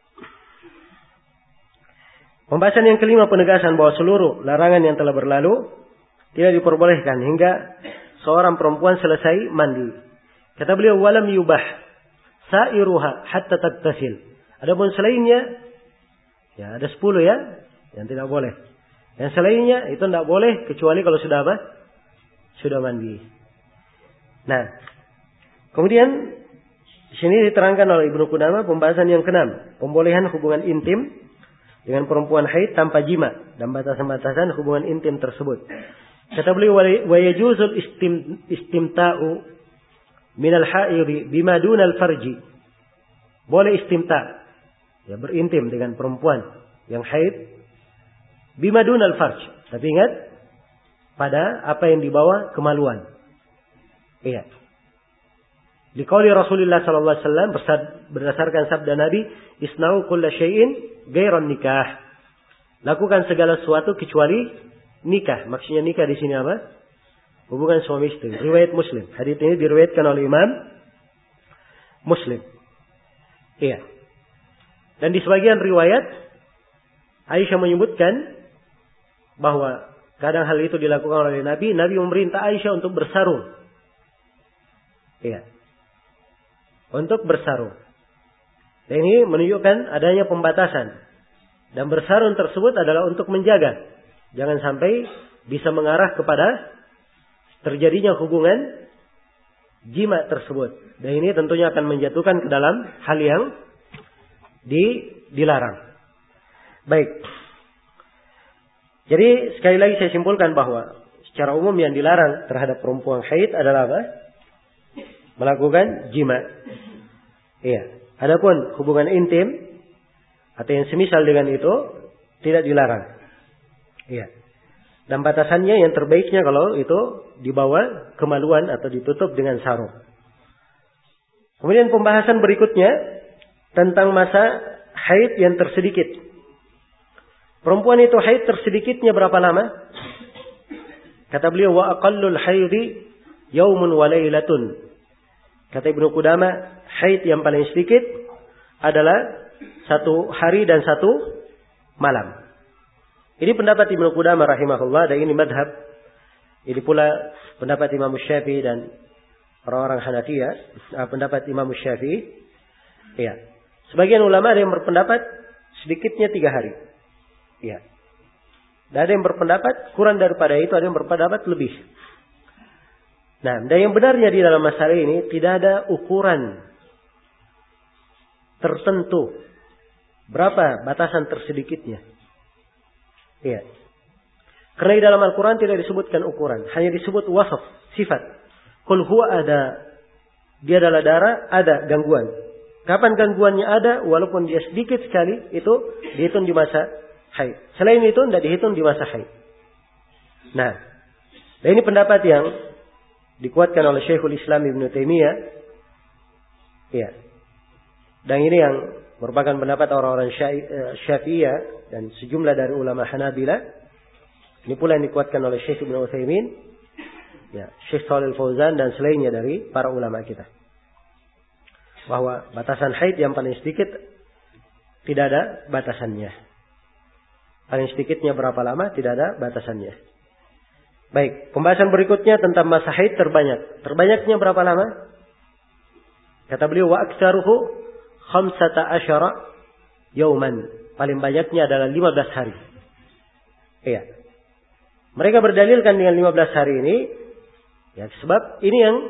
Pembahasan yang kelima, penegasan bahwa seluruh larangan yang telah berlalu tidak diperbolehkan hingga seorang perempuan selesai mandi. Kata beliau, walam yubah sa'iruha hatta tattasil. Adapun selainnya, ya ada 10 ya, yang tidak boleh. Yang selainnya itu tidak boleh kecuali kalau sudah apa? sudah mandi. Nah, kemudian di sini diterangkan oleh Ibnu Qudamah pembahasan yang keenam, pembolehan hubungan intim dengan perempuan haid tanpa jima dan batasan-batasan hubungan intim tersebut. Kata beliau, wa yajuzul istimta'u minal hairi bima dunal farji. Boleh istimta', ya, berintim dengan perempuan yang haid bima dunal farj. Tapi ingat, pada apa yang dibawa kemaluan. Iya. Liqauli Rasulullah sallallahu alaihi wasallam, berdasarkan sabda Nabi, isna'u kulla syai'in ghairan nikah. Lakukan segala sesuatu kecuali nikah. Maksudnya nikah di sini apa? Hubungan suami istri. Riwayat Muslim. Hadis ini diriwayatkan oleh Imam Muslim. Iya. Dan di sebagian riwayat Aisyah menyebutkan bahwa kadang hal itu dilakukan oleh Nabi. Nabi memerintah Aisyah untuk bersarung. Iya. Untuk bersarung. Dan ini menunjukkan adanya pembatasan. Dan bersarung tersebut adalah untuk menjaga. Jangan sampai bisa mengarah kepada terjadinya hubungan jima tersebut. Dan ini tentunya akan menjatuhkan ke dalam hal yang dilarang. Baik. Jadi sekali lagi saya simpulkan bahwa secara umum yang dilarang terhadap perempuan haid adalah apa? Melakukan jima. Iya. Adapun hubungan intim atau yang semisal dengan itu tidak dilarang. Iya. Dan batasannya yang terbaiknya kalau itu dibawa kemaluan atau ditutup dengan sarung. Kemudian pembahasan berikutnya tentang masa haid yang tersedikit. Perempuan itu haid tersedikitnya berapa lama? Kata beliau, wa aqallul haidhi yaumun wa lailatun. Kata Ibnu Qudamah, haid yang paling sedikit adalah 1 hari dan 1 malam. Ini pendapat Ibnu Qudamah rahimahullah, dan ini madhab. Ini pula pendapat Imam Syafi'i dan orang-orang Hanafiyah, pendapat Imam Syafi'i. Ya. Sebagian ulama ada yang berpendapat sedikitnya 3 hari. Ya. Dan ada yang berpendapat kurang daripada itu, ada yang berpendapat lebih. Nah, dan yang benarnya di dalam masalah ini tidak ada ukuran tertentu berapa batasan tersedikitnya. Iya. Karena di dalam Al-Quran tidak disebutkan ukuran, hanya disebut wasaf, sifat. Qul huwa ada, dia adalah darah, ada gangguan. Kapan gangguannya ada, walaupun dia sedikit sekali, itu dihitung di masa haid. Selain itu tidak dihitung di masa haid. Nah, dan ini pendapat yang dikuatkan oleh Syekhul Islam Ibnu Taimiyah. Ya. Dan ini yang merupakan pendapat orang-orang Syafi'iyah dan sejumlah dari ulama Hanabilah. Ini pula yang dikuatkan oleh Syekh Ibnu Utsaimin, ya, Syekh Shalih Al-Fauzan dan selainnya dari para ulama kita. Bahwa batasan haid yang paling sedikit tidak ada batasannya. Paling sedikitnya berapa lama tidak ada batasannya. Baik, pembahasan berikutnya tentang masa haid terbanyak. Terbanyaknya berapa lama? Kata beliau, wa aktsaruhu 15 yauman. Paling banyaknya adalah 15 hari. Iya. Mereka berdalilkan dengan 15 hari ini, ya, sebab ini yang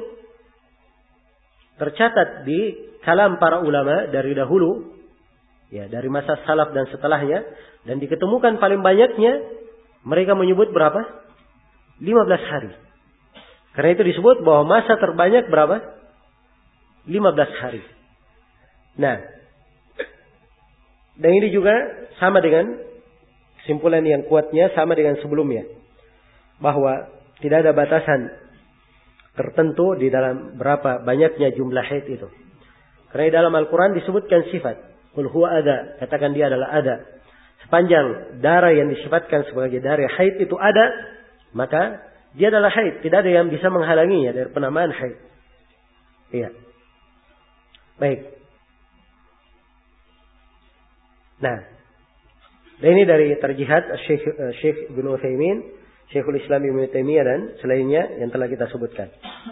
tercatat di kalam para ulama dari dahulu, ya, dari masa salaf dan setelahnya, dan diketemukan paling banyaknya mereka menyebut berapa? 15 hari. Karena itu disebut bahwa masa terbanyak berapa? 15 hari. Nah, dan ini juga sama dengan kesimpulan yang kuatnya, sama dengan sebelumnya. Bahwa tidak ada batasan tertentu di dalam berapa banyaknya jumlah haid itu. Karena di dalam Al-Quran disebutkan sifat. Qul huwa ada, katakan dia adalah ada. Sepanjang darah yang disifatkan sebagai darah haid itu ada, maka dia adalah haid. Tidak ada yang bisa menghalanginya dari penamaan haid. Iya. Baik. Nah, dan ini dari terjihat Syekh Ibnu Utsaimin, Syekhul Islam Ibnu Taimiyah dan selainnya yang telah kita sebutkan.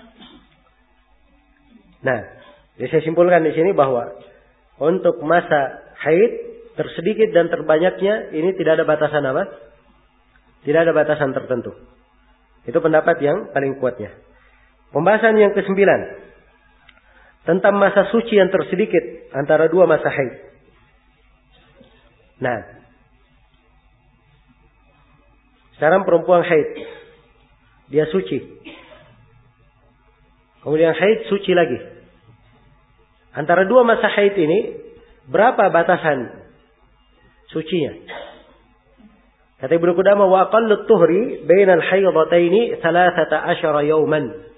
Nah, jadi saya simpulkan di sini bahwa untuk masa haid tersedikit dan terbanyaknya ini tidak ada batasan apa? Tidak ada batasan tertentu. Itu pendapat yang paling kuatnya. Pembahasan yang ke-9. Tentang masa suci yang tersedikit antara dua masa haid. Nah. Sekarang perempuan haid. Dia suci. Kemudian haid suci lagi. Antara dua masa haid ini, berapa batasan sucinya? Kata Ibnu Qudamah, wa aqallut tuhri bainal haidataini 13 yawman.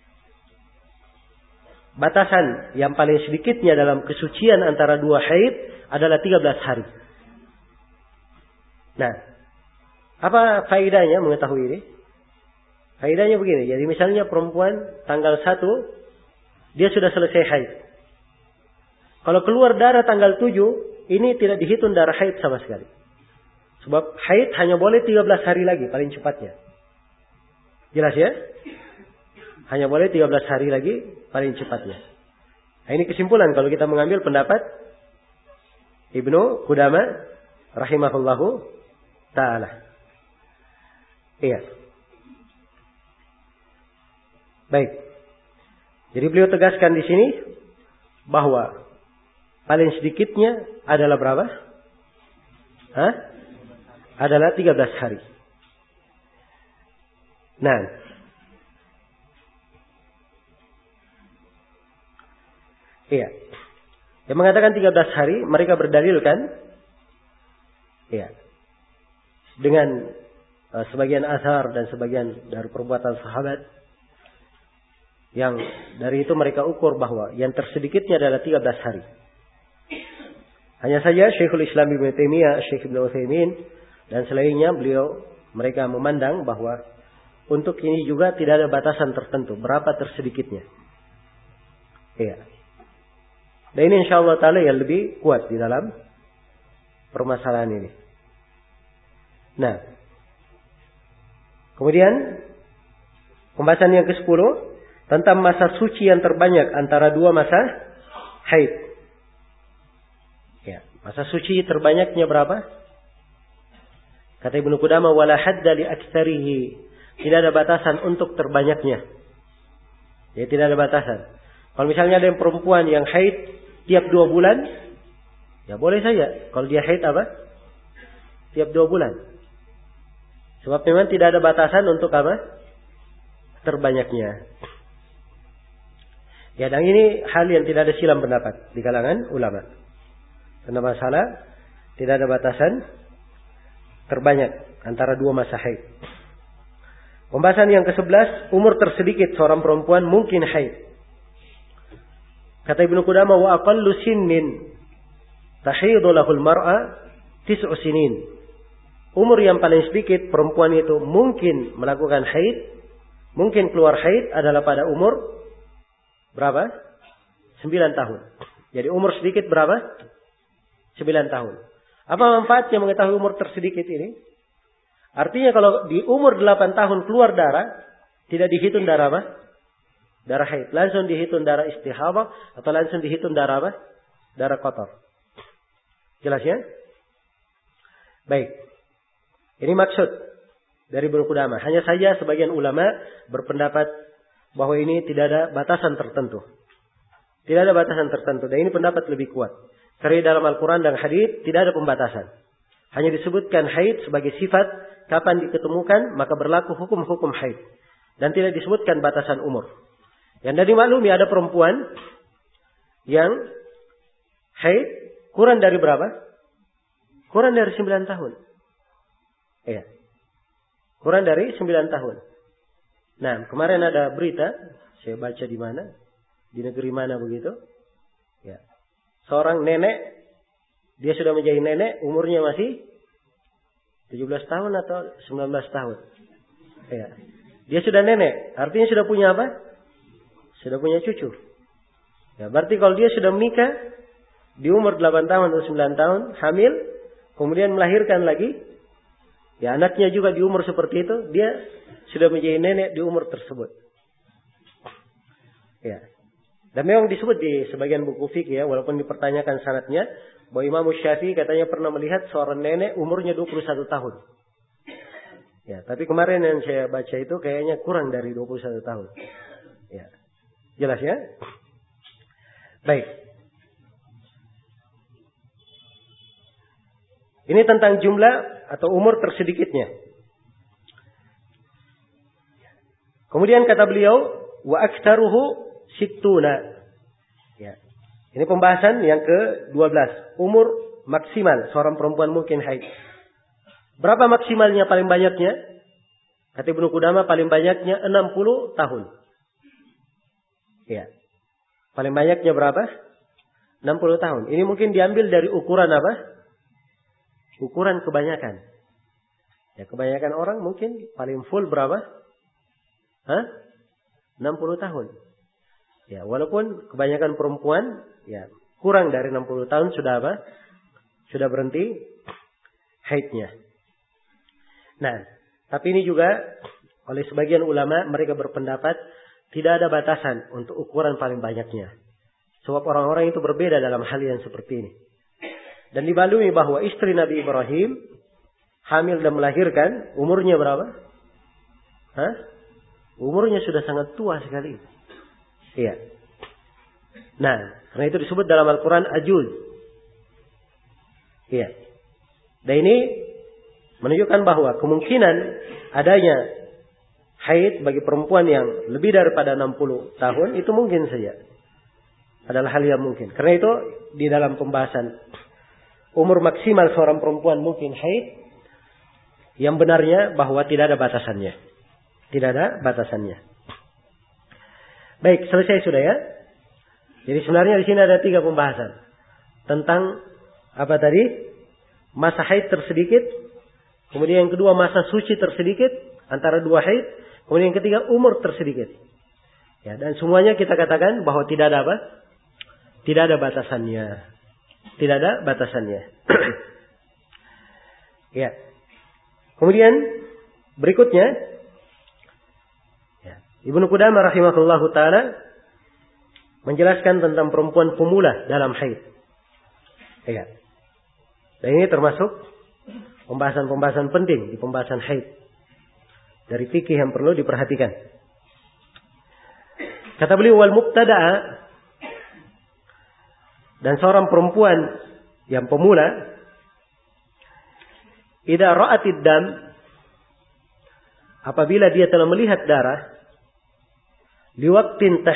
Batasan yang paling sedikitnya dalam kesucian antara dua haid adalah 13 hari. Nah, apa faedahnya mengetahui ini? Faedahnya begini, jadi misalnya perempuan tanggal 1, dia sudah selesai haid. Kalau keluar darah tanggal 7, ini tidak dihitung darah haid sama sekali. Sebab haid hanya boleh 13 hari lagi, paling cepatnya. Jelas ya? Hanya boleh 13 hari lagi, paling cepatnya. Nah, ini kesimpulan kalau kita mengambil pendapat Ibnu Qudamah rahimahullahu ta'ala. Iya. Baik. Jadi beliau tegaskan di sini bahwa paling sedikitnya adalah berapa? Adalah 13 hari. Nah. Iya. Yang mengatakan 13 hari, mereka berdalilkan dengan sebagian azhar dan sebagian dari perbuatan sahabat, yang dari itu mereka ukur bahwa yang tersedikitnya adalah 13 hari. Hanya saja Syekhul Islam Ibnu Taimiyah, Syekh Ibnu Utsaimin dan selainnya mereka memandang bahwa untuk ini juga tidak ada batasan tertentu berapa tersedikitnya. Iya. Dan ini insyaallah taala yang lebih kuat di dalam permasalahan ini. Nah, kemudian pembahasan yang ke-10 tentang masa suci yang terbanyak antara dua masa haid. Ya, masa suci terbanyaknya berapa? Kata Ibnu Qudamah, wala hadda li aktsarihi. Tidak ada batasan untuk terbanyaknya. Ya, tidak ada batasan. Kalau misalnya ada yang perempuan yang haid tiap 2 bulan, ya boleh saja. Kalau dia haid apa? Tiap 2 bulan. Sebab memang tidak ada batasan untuk apa? Terbanyaknya. Ya, dan ini hal yang tidak ada silam pendapat di kalangan ulama. Karena masalah tidak ada batasan terbanyak antara dua masa haid. Pembahasan yang ke-11, umur tersedikit seorang perempuan mungkin haid. Kata Ibnu Qudamah, wa aqallu sinnin tahidu lahul mar'a 9 sinin. Umur yang paling sedikit perempuan itu mungkin melakukan haid, mungkin keluar haid adalah pada umur berapa? 9 tahun. Jadi umur sedikit berapa? 9 tahun. Apa manfaatnya mengetahui umur tersedikit ini? Artinya kalau di umur 8 tahun keluar darah, tidak dihitung darah apa? Darah haid. Langsung dihitung darah istihadah atau langsung dihitung darah apa? Darah kotor. Jelas ya? Baik. Ini maksud dari Ibnu Qudamah. Hanya saja sebagian ulama berpendapat bahwa ini tidak ada batasan tertentu. Tidak ada batasan tertentu. Dan ini pendapat lebih kuat. Karena dalam Al-Quran dan hadits tidak ada pembatasan. Hanya disebutkan haid sebagai sifat kapan diketemukan maka berlaku hukum-hukum haid. Dan tidak disebutkan batasan umur. Yang dari maklumi ada perempuan yang haid kurang dari berapa? Kurang dari 9 tahun. Iya. Kurang dari 9 tahun. Nah, kemarin ada berita, saya baca di mana? Di negeri mana begitu? Ya. Seorang nenek, dia sudah menjadi nenek, umurnya masih 17 tahun atau 19 tahun. Ya. Dia sudah nenek, artinya sudah punya apa? Sudah punya cucu. Ya, berarti kalau dia sudah menikah di umur 8 tahun atau 9 tahun, hamil, kemudian melahirkan lagi, ya anaknya juga di umur seperti itu, dia sudah menjadi nenek di umur tersebut. Ya. Dan memang disebut di sebagian buku fikih ya, walaupun dipertanyakan sanadnya, bahwa Imam Syafi'i katanya pernah melihat seorang nenek umurnya 21 tahun. Ya, tapi kemarin yang saya baca itu kayaknya kurang dari 21 tahun. Ya. Jelas ya? Baik. Ini tentang jumlah atau umur tersedikitnya. Kemudian kata beliau, wa aktsaruhu sittuna. Ya. Ini pembahasan yang ke-12. Umur maksimal seorang perempuan mungkin haid. Berapa maksimalnya paling banyaknya? Kata Ibnu Qudamah paling banyaknya 60 tahun. Ya. Paling banyaknya berapa? 60 tahun. Ini mungkin diambil dari ukuran apa? Ukuran kebanyakan. Ya, kebanyakan orang mungkin paling full berapa? 60 tahun. Ya, walaupun kebanyakan perempuan ya kurang dari 60 tahun sudah apa? Sudah berhenti haidnya. Nah, tapi ini juga oleh sebagian ulama mereka berpendapat tidak ada batasan untuk ukuran paling banyaknya. Sebab orang-orang itu berbeda dalam hal yang seperti ini. Dan dibalui bahwa istri Nabi Ibrahim hamil dan melahirkan umurnya berapa? Umurnya sudah sangat tua sekali. Iya. Nah, karena itu disebut dalam Al-Quran ajuz. Iya. Dan ini menunjukkan bahwa kemungkinan adanya haid bagi perempuan yang lebih daripada 60 tahun itu mungkin saja. Adalah hal yang mungkin. Karena itu di dalam pembahasan umur maksimal seorang perempuan mungkin haid, yang benarnya bahwa tidak ada batasannya. Tidak ada batasannya. Baik, selesai sudah ya. Jadi sebenarnya di sini ada 3 pembahasan. Tentang apa tadi? Masa haid tersedikit. Kemudian yang kedua masa suci tersedikit. Antara 2 haid. Kemudian yang ketiga umur tersedikit. Ya, dan semuanya kita katakan bahwa tidak ada apa? Tidak ada batasannya. Tidak ada batasannya. Ya. Kemudian berikutnya ya, Ibnu Qudamah rahimahullahu taala menjelaskan tentang perempuan pemula dalam haid. Ya. Dan ini termasuk pembahasan-pembahasan penting di pembahasan haid. Dari fikih yang perlu diperhatikan. Kata beliau wal mubtada'a, dan seorang perempuan yang pemula idza ra'atid dam, apabila dia telah melihat darah liwaqtin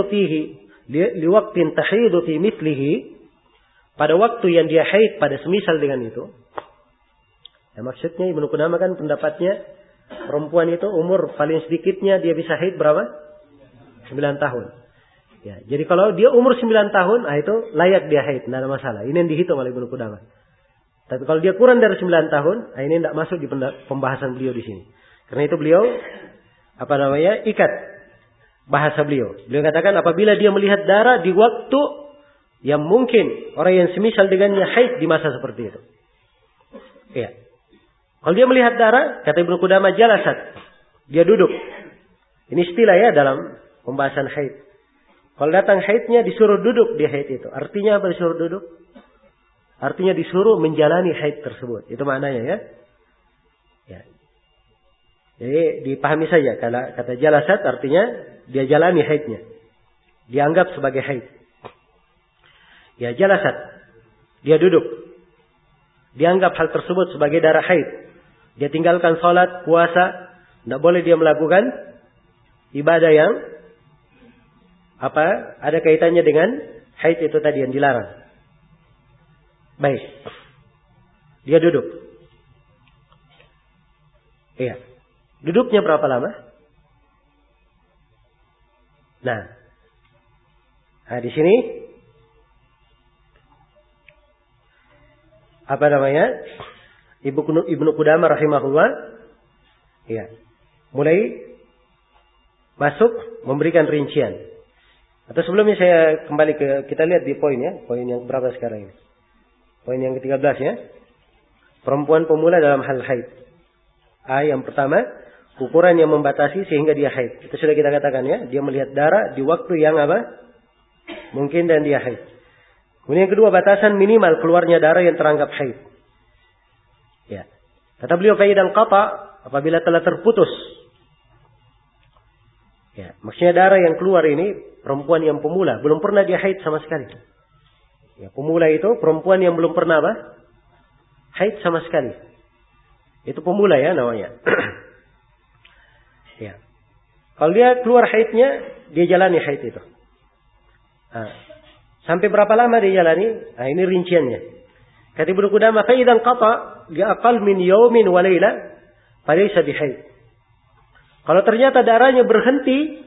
tahidu fi mithlihi, pada waktu yang dia haid pada semisal dengan itu. Ya, maksudnya Ibnu Qudamah kan pendapatnya perempuan itu umur paling sedikitnya dia bisa haid berapa? 9 tahun. Ya, jadi kalau dia umur 9 tahun, itu layak dia haid, tidak ada masalah. Ini yang dihitung oleh Ibnu Qudamah. Tapi kalau dia kurang dari 9 tahun, ini tidak masuk di pembahasan beliau di sini. Karena itu beliau ikat bahasa beliau. Beliau katakan apabila dia melihat darah di waktu yang mungkin orang yang semisal dengannya haid di masa seperti itu. Ya. Kalau dia melihat darah, kata Ibnu Qudamah jalasat. Dia duduk. Ini istilah ya dalam pembahasan haid. Kalau datang haidnya disuruh duduk di haid itu. Artinya apa disuruh duduk? Artinya disuruh menjalani haid tersebut. Itu maknanya ya. Ya. Jadi dipahami saja. Kalau kata jalasat artinya dia jalani haidnya. Dianggap sebagai haid. Ya jalasat. Dia duduk. Dianggap hal tersebut sebagai darah haid. Dia tinggalkan sholat, puasa. Tidak boleh dia melakukan ibadah yang ada kaitannya dengan haid itu tadi yang dilarang. Baik. Dia duduk. Iya. Duduknya berapa lama? Nah, di sini Ibnu Qudamah rahimahullah mulai masuk memberikan rincian. Atau sebelumnya saya kembali kita lihat di poin ya, poin yang berapa sekarang ini? Poin yang ke-13 ya. Perempuan pemula dalam hal haid. Yang pertama, ukuran yang membatasi sehingga dia haid. Itu sudah kita katakan ya, dia melihat darah di waktu yang mungkin dan dia haid. Kemudian yang kedua, batasan minimal keluarnya darah yang teranggap haid. Ya. Kata beliau, fa idan qata apabila telah terputus. Ya, maksudnya darah yang keluar ini perempuan yang pemula, belum pernah dia haid sama sekali. Ya, pemula itu perempuan yang belum pernah haid sama sekali. Itu pemula ya namanya. Ya. Kalau dia keluar haidnya, dia jalani haid itu. Nah, sampai berapa lama dia jalani? Nah, ini rinciannya. Kata Ibnu Qudamah, fa idzan qata li aqall min yawmin wa laila falaysa bihaid. Kalau ternyata darahnya berhenti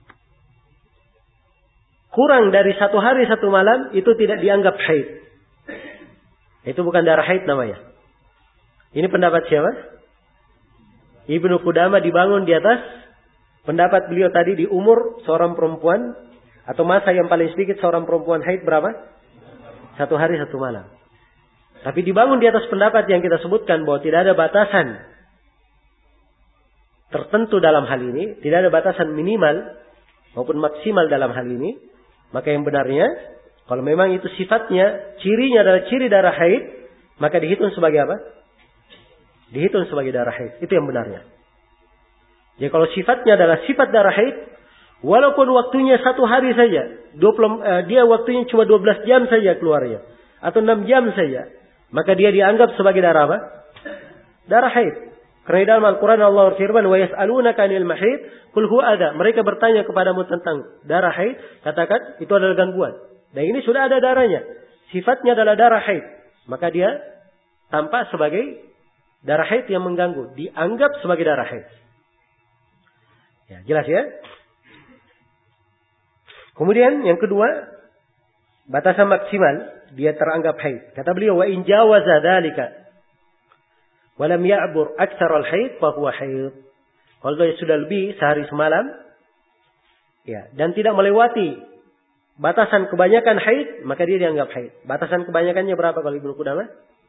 kurang dari 1 hari 1 malam, itu tidak dianggap haid. Itu bukan darah haid namanya. Ini pendapat siapa? Ibnu Qudamah dibangun di atas pendapat beliau tadi di umur seorang perempuan atau masa yang paling sedikit seorang perempuan haid berapa? 1 hari 1 malam. Tapi dibangun di atas pendapat yang kita sebutkan bahwa tidak ada batasan tertentu dalam hal ini, tidak ada batasan minimal maupun maksimal dalam hal ini, maka yang benarnya kalau memang itu sifatnya, cirinya adalah ciri darah haid, maka dihitung sebagai apa? Dihitung sebagai darah haid. Itu yang benarnya. Jadi kalau sifatnya adalah sifat darah haid, walaupun waktunya 1 hari saja, dia waktunya cuma 12 jam saja keluarnya, atau 6 jam saja, maka dia dianggap sebagai darah apa? Darah haid. Karena dalam Al-Quran Allah berfirman, wa yas'alunaka 'anil mahid, qul huwa adha. Mereka bertanya kepadamu tentang darah haid, katakan itu adalah gangguan. Dan ini sudah ada darahnya. Sifatnya adalah darah haid. Maka dia tampak sebagai darah haid yang mengganggu, dianggap sebagai darah haid. Ya, jelas ya? Kemudian yang kedua, batasan maksimal dia teranggap haid. Kata beliau, wa in jawaza dzalika walam ya'bur aktsar al-haid fa huwa haid. Kalau dia sudah lebih sehari semalam, ya, dan tidak melewati batasan kebanyakan haid, maka dia dianggap haid. Batasan kebanyakannya berapa kalau Ibnu Qudamah?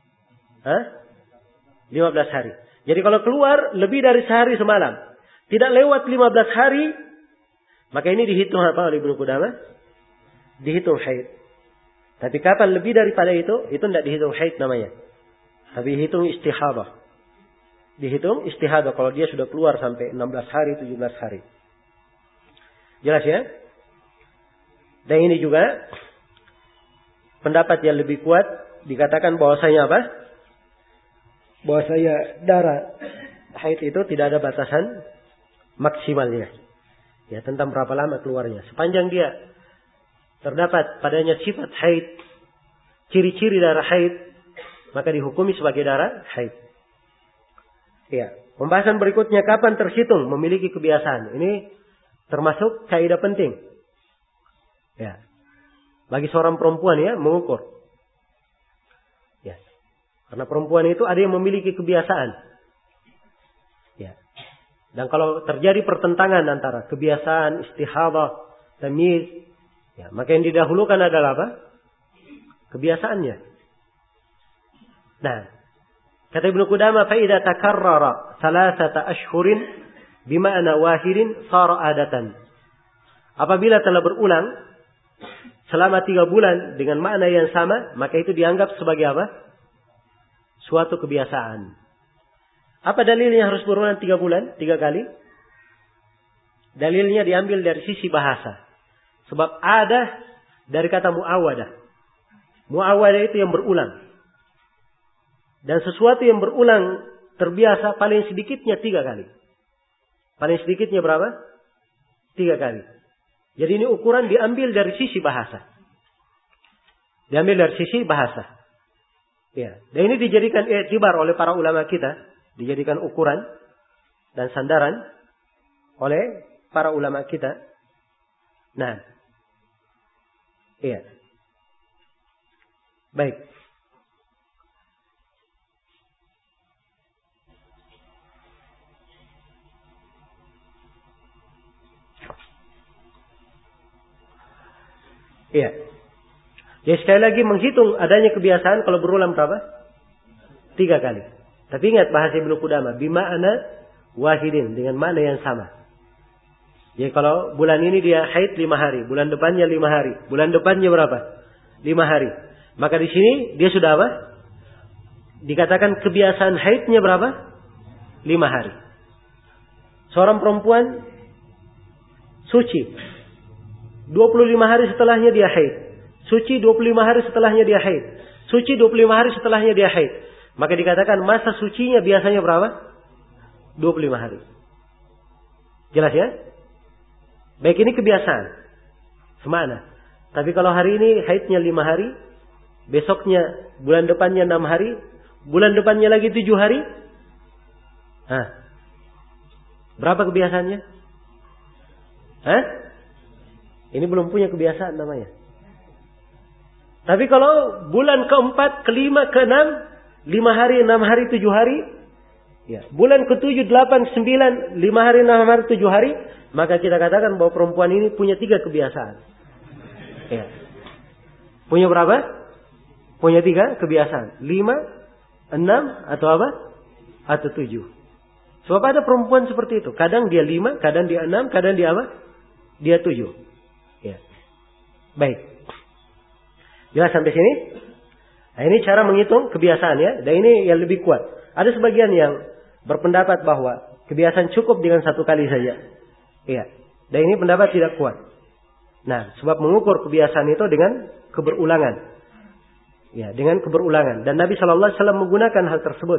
15 hari. Jadi kalau keluar lebih dari sehari semalam, tidak lewat 15 hari, maka ini dihitung apa oleh Ibnu Qudamah? Dihitung haid. Tapi kapan lebih daripada itu tidak dihitung haid namanya. Tapi dihitung istihadah. Dihitung istihadah kalau dia sudah keluar sampai 16 hari, 17 hari. Jelas ya? Dan ini juga pendapat yang lebih kuat, dikatakan bahwasanya apa? Bahwasanya darah haid itu tidak ada batasan maksimalnya. Ya, tentang berapa lama keluarnya. Sepanjang dia terdapat padanya sifat haid, ciri-ciri darah haid, maka dihukumi sebagai darah haid. Ya, pembahasan berikutnya kapan terhitung memiliki kebiasaan. Ini termasuk kaidah penting. Ya. Bagi seorang perempuan ya mengukur. Ya. Karena perempuan itu ada yang memiliki kebiasaan. Ya. Dan kalau terjadi pertentangan antara kebiasaan, istihadah, tamyiz, ya, maka yang didahulukan adalah apa? Kebiasaannya. Nah, kata Ibnu Qudamah, fa idza takarrara 3 ashhurin bima'na wahidin sara adatan. Apabila telah berulang selama 3 bulan dengan makna yang sama, maka itu dianggap sebagai apa? Suatu kebiasaan. Apa dalilnya harus berulang 3 bulan, 3 kali? Dalilnya diambil dari sisi bahasa. Sebab ada dari kata mu'awadah. Mu'awadah itu yang berulang. Dan sesuatu yang berulang terbiasa paling sedikitnya 3 kali. Paling sedikitnya berapa? 3 kali. Jadi ini ukuran diambil dari sisi bahasa. Diambil dari sisi bahasa. Ya. Dan ini dijadikan i'tibar oleh para ulama kita. Dijadikan ukuran dan sandaran oleh para ulama kita. Nah. Iya. Baik. Iya. Jadi sekali lagi menghitung adanya kebiasaan kalau berulang berapa? 3 kali. Tapi ingat bahasa Ibnu Qudamah, bima'na wahidin, dengan makna yang sama. Jadi kalau bulan ini dia haid 5 hari, bulan depannya 5 hari, bulan depannya berapa? 5 hari. Maka di sini dia sudah apa? Dikatakan kebiasaan haidnya berapa? 5 hari. Seorang perempuan suci. 25 hari setelahnya dia haid. Suci 25 hari setelahnya dia haid. Suci 25 hari setelahnya dia haid. Maka dikatakan masa sucinya biasanya berapa? 25 hari. Jelas ya? Baik, ini kebiasaan. Semana. Tapi kalau hari ini haidnya 5 hari. Besoknya, bulan depannya 6 hari. Bulan depannya lagi 7 hari. Berapa kebiasaannya? Ini belum punya kebiasaan namanya. Tapi kalau bulan keempat, kelima, keenam, 5 hari, 6 hari, 7 hari, ya, bulan ke-7, 8, 9, 5 hari, 6 hari, 7 hari, maka kita katakan bahwa perempuan ini punya 3 kebiasaan. Ya. Punya berapa? Punya 3 kebiasaan. 5, 6, atau apa? Atau 7. Sebab ada perempuan seperti itu. Kadang dia 5, kadang dia 6, kadang dia apa? Dia 7. Ya. Baik. Jelas sampai sini? Nah, ini cara menghitung kebiasaan ya. Dan ini yang lebih kuat. Ada sebagian yang berpendapat bahwa kebiasaan cukup dengan 1 kali saja. Iya. Dan ini pendapat tidak kuat. Nah, sebab mengukur kebiasaan itu dengan keberulangan. Ya, dengan keberulangan. Dan Nabi SAW menggunakan hal tersebut.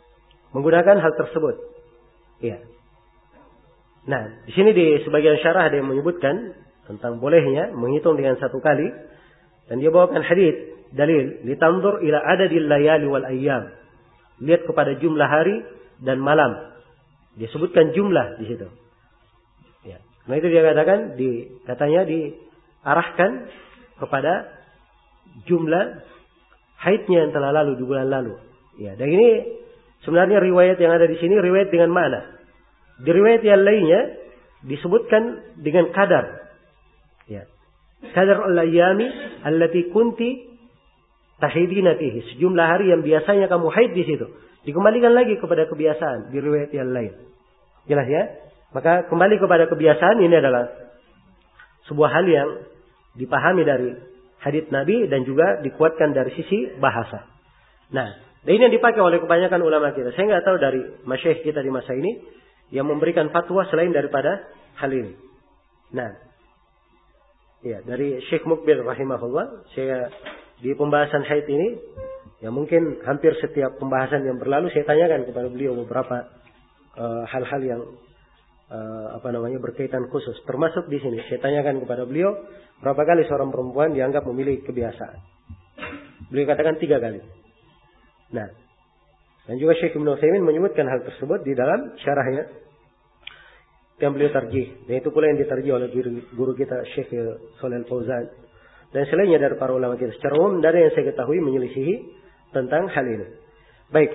Iya. Nah, di sini di sebagian syarah ada yang menyebutkan tentang bolehnya menghitung dengan 1 kali. Dan dia bawakan hadits dalil litanzur ila adadil layali wal ayyam. Lihat kepada jumlah hari dan malam. Dia sebutkan jumlah di situ. Ya. Nah itu dia katakan katanya diarahkan kepada jumlah haidnya yang telah lalu di bulan lalu. Ya, dan ini sebenarnya riwayat yang ada di sini riwayat dengan mana? Di riwayat yang lainnya disebutkan dengan kadar. Ya. Kadar al-ayyami allati kunti tahidina fihi. Sejumlah hari yang biasanya kamu haid di situ. Dikembalikan lagi kepada kebiasaan di riwayat yang lain. Jelas ya? Maka kembali kepada kebiasaan ini adalah sebuah hal yang dipahami dari hadits Nabi dan juga dikuatkan dari sisi bahasa. Nah, dan ini yang dipakai oleh kebanyakan ulama kita. Saya nggak tahu dari masyayikh kita di masa ini yang memberikan fatwa selain daripada hal ini. Nah, ya, dari Syekh Mukbil rahimahullah, saya di pembahasan haid ini, ya mungkin hampir setiap pembahasan yang berlalu saya tanyakan kepada beliau beberapa hal-hal yang berkaitan khusus. Termasuk di sini saya tanyakan kepada beliau berapa kali seorang perempuan dianggap memiliki kebiasaan. Beliau katakan 3 kali. Nah, dan juga Syekh Ibn Utsaimin menyebutkan hal tersebut di dalam syarahnya yang beliau tarjih. Dan itu pula yang ditarjih oleh guru kita Syekh Shalih Al-Fauzan. Dan selainnya dari para ulama kita. Secara umum dari yang saya ketahui menyelisihi tentang hal ini. Baik.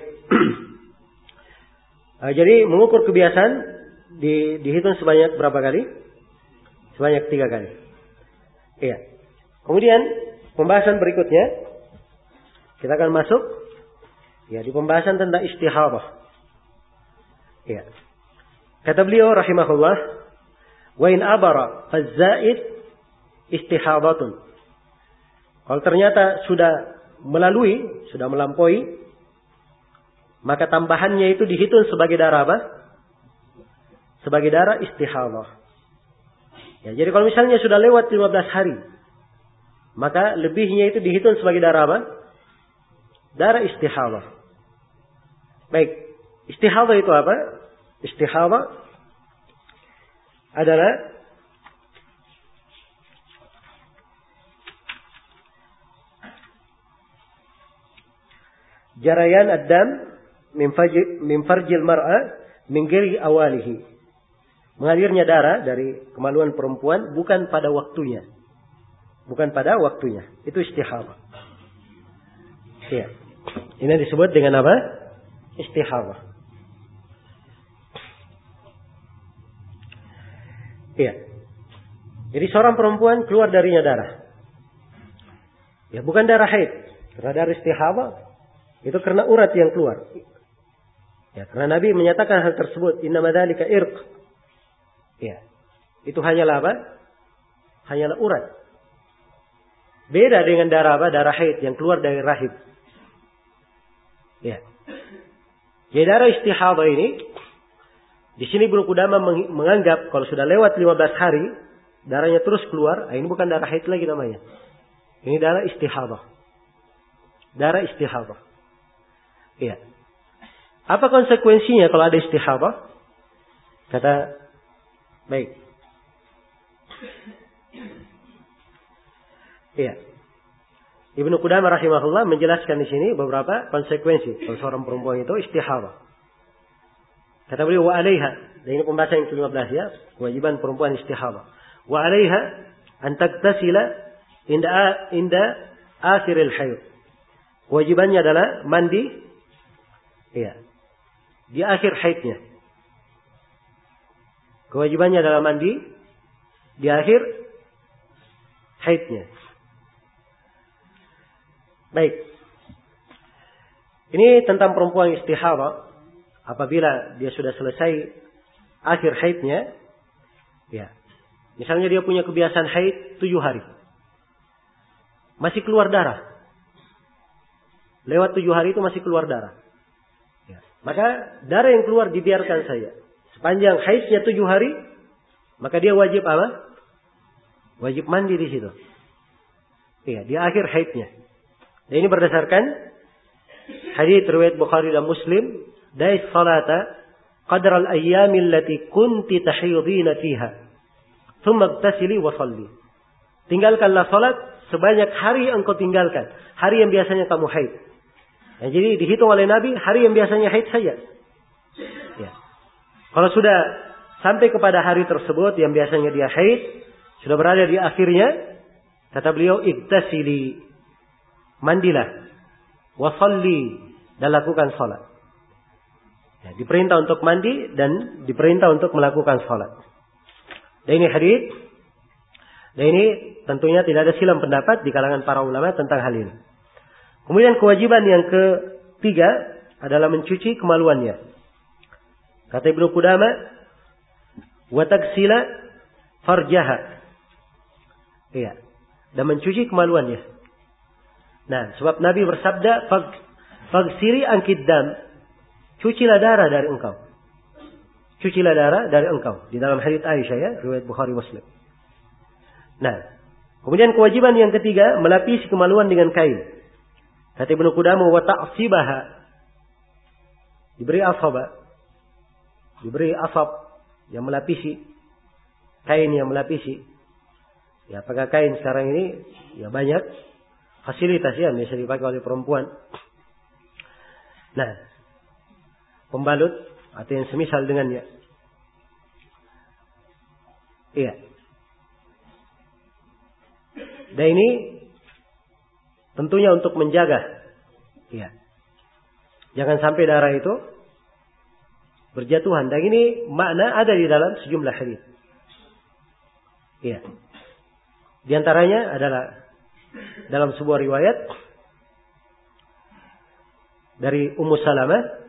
Jadi mengukur kebiasaan dihitung sebanyak berapa kali? Sebanyak 3 kali. Iya. Kemudian pembahasan berikutnya kita akan masuk ya di pembahasan tentang istihadah. Iya. Kata beliau rahimahullah, wa in abara faz-zaid istihadatun. Kalau ternyata sudah melampaui, maka tambahannya itu dihitung sebagai darah apa? Sebagai darah istihadah. Ya, jadi kalau misalnya sudah lewat 15 hari, maka lebihnya itu dihitung sebagai darah apa? Darah istihadah. Baik, istihadah itu apa? Istihadah adalah jarayan ad-dam min farjil mar'a min ghairi awalihi. Mengalirnya darah dari kemaluan perempuan bukan pada waktunya. Itu istihadah. Ya. Ini disebut dengan apa? Istihadah. Iya. Jadi seorang perempuan keluar darinya darah. Ya, bukan darah haid. Karena darah istihadah itu karena urat yang keluar. Ya, karena Nabi menyatakan hal tersebut, innama dzalika irq. Ya. Itu hanyalah apa? Hanyalah urat. Beda dengan darah apa? Darah haid yang keluar dari rahim. Ya. Jadi darah istihadah ini Di sini Ibnu Qudamah menganggap kalau sudah lewat 15 hari, darahnya terus keluar, ini bukan darah haid lagi namanya. Ini darah istihadah. Darah istihadah. Iya. Apa konsekuensinya kalau ada istihadah? Kata, baik. Iya. Ibnu Qudamah rahimahullah menjelaskan di sini beberapa konsekuensi kalau seorang perempuan itu istihadah. Kata beliau, wa 'alaiha, dan ini pembahasan yang ke-15 ya, kewajiban perempuan istihadah. Wa 'alaiha an taktasila inda akhiril haid. Kewajibannya adalah mandi ya, di akhir haidnya. Kewajibannya adalah mandi di akhir haidnya. Baik. Ini tentang perempuan istihadah. Apabila dia sudah selesai akhir haidnya, ya, misalnya dia punya kebiasaan haid 7 hari, masih keluar darah, lewat 7 hari itu masih keluar darah, ya, maka darah yang keluar dibiarkan saja. Sepanjang haidnya 7 hari, maka dia wajib apa? Wajib mandi di situ. Ya, di akhir haidnya. Dan ini berdasarkan hadits riwayat Bukhari dan Muslim. Dai salata qadra al-ayyam allati kunti tahidina fiha. Thumma igtasili wa shalli. Tinggalkanlah salat sebanyak hari yang engkau tinggalkan, hari yang biasanya kamu haid. Ya, jadi dihitung oleh Nabi hari yang biasanya haid saja. Ya. Kalau sudah sampai kepada hari tersebut yang biasanya dia haid, sudah berada di akhirnya, kata beliau, igtasili, mandilah, wa shalli, dan lakukan salat. Ya, diperintah untuk mandi dan diperintah untuk melakukan salat. Dan ini hadits. Dan ini tentunya tidak ada silang pendapat di kalangan para ulama tentang hal ini. Kemudian kewajiban yang ketiga adalah mencuci kemaluannya. Kata Ibnu Qudamah, wa tagsila farjaha. Iya, dan mencuci kemaluannya. Nah, sebab Nabi bersabda, fagsiri ankidam. Cucilah darah dari engkau. Cucilah darah dari engkau. Di dalam hadits Aisyah ya, riwayat Bukhari Muslim. Nah, kemudian kewajiban yang ketiga, melapisi kemaluan dengan kain. Kata Ibnu Qudamah, wa ta'sibaha. Diberi asab yang melapisi, kain yang melapisi. Ya, pakai kain sekarang ini ya banyak fasilitas ya bisa dipakai oleh perempuan. Nah, pembalut atau yang semisal dengannya. Iya. Dan ini tentunya untuk menjaga. Iya. Jangan sampai darah itu berjatuhan. Dan ini makna ada di dalam sejumlah hadits. Iya. Di antaranya adalah dalam sebuah riwayat dari Ummu Salamah,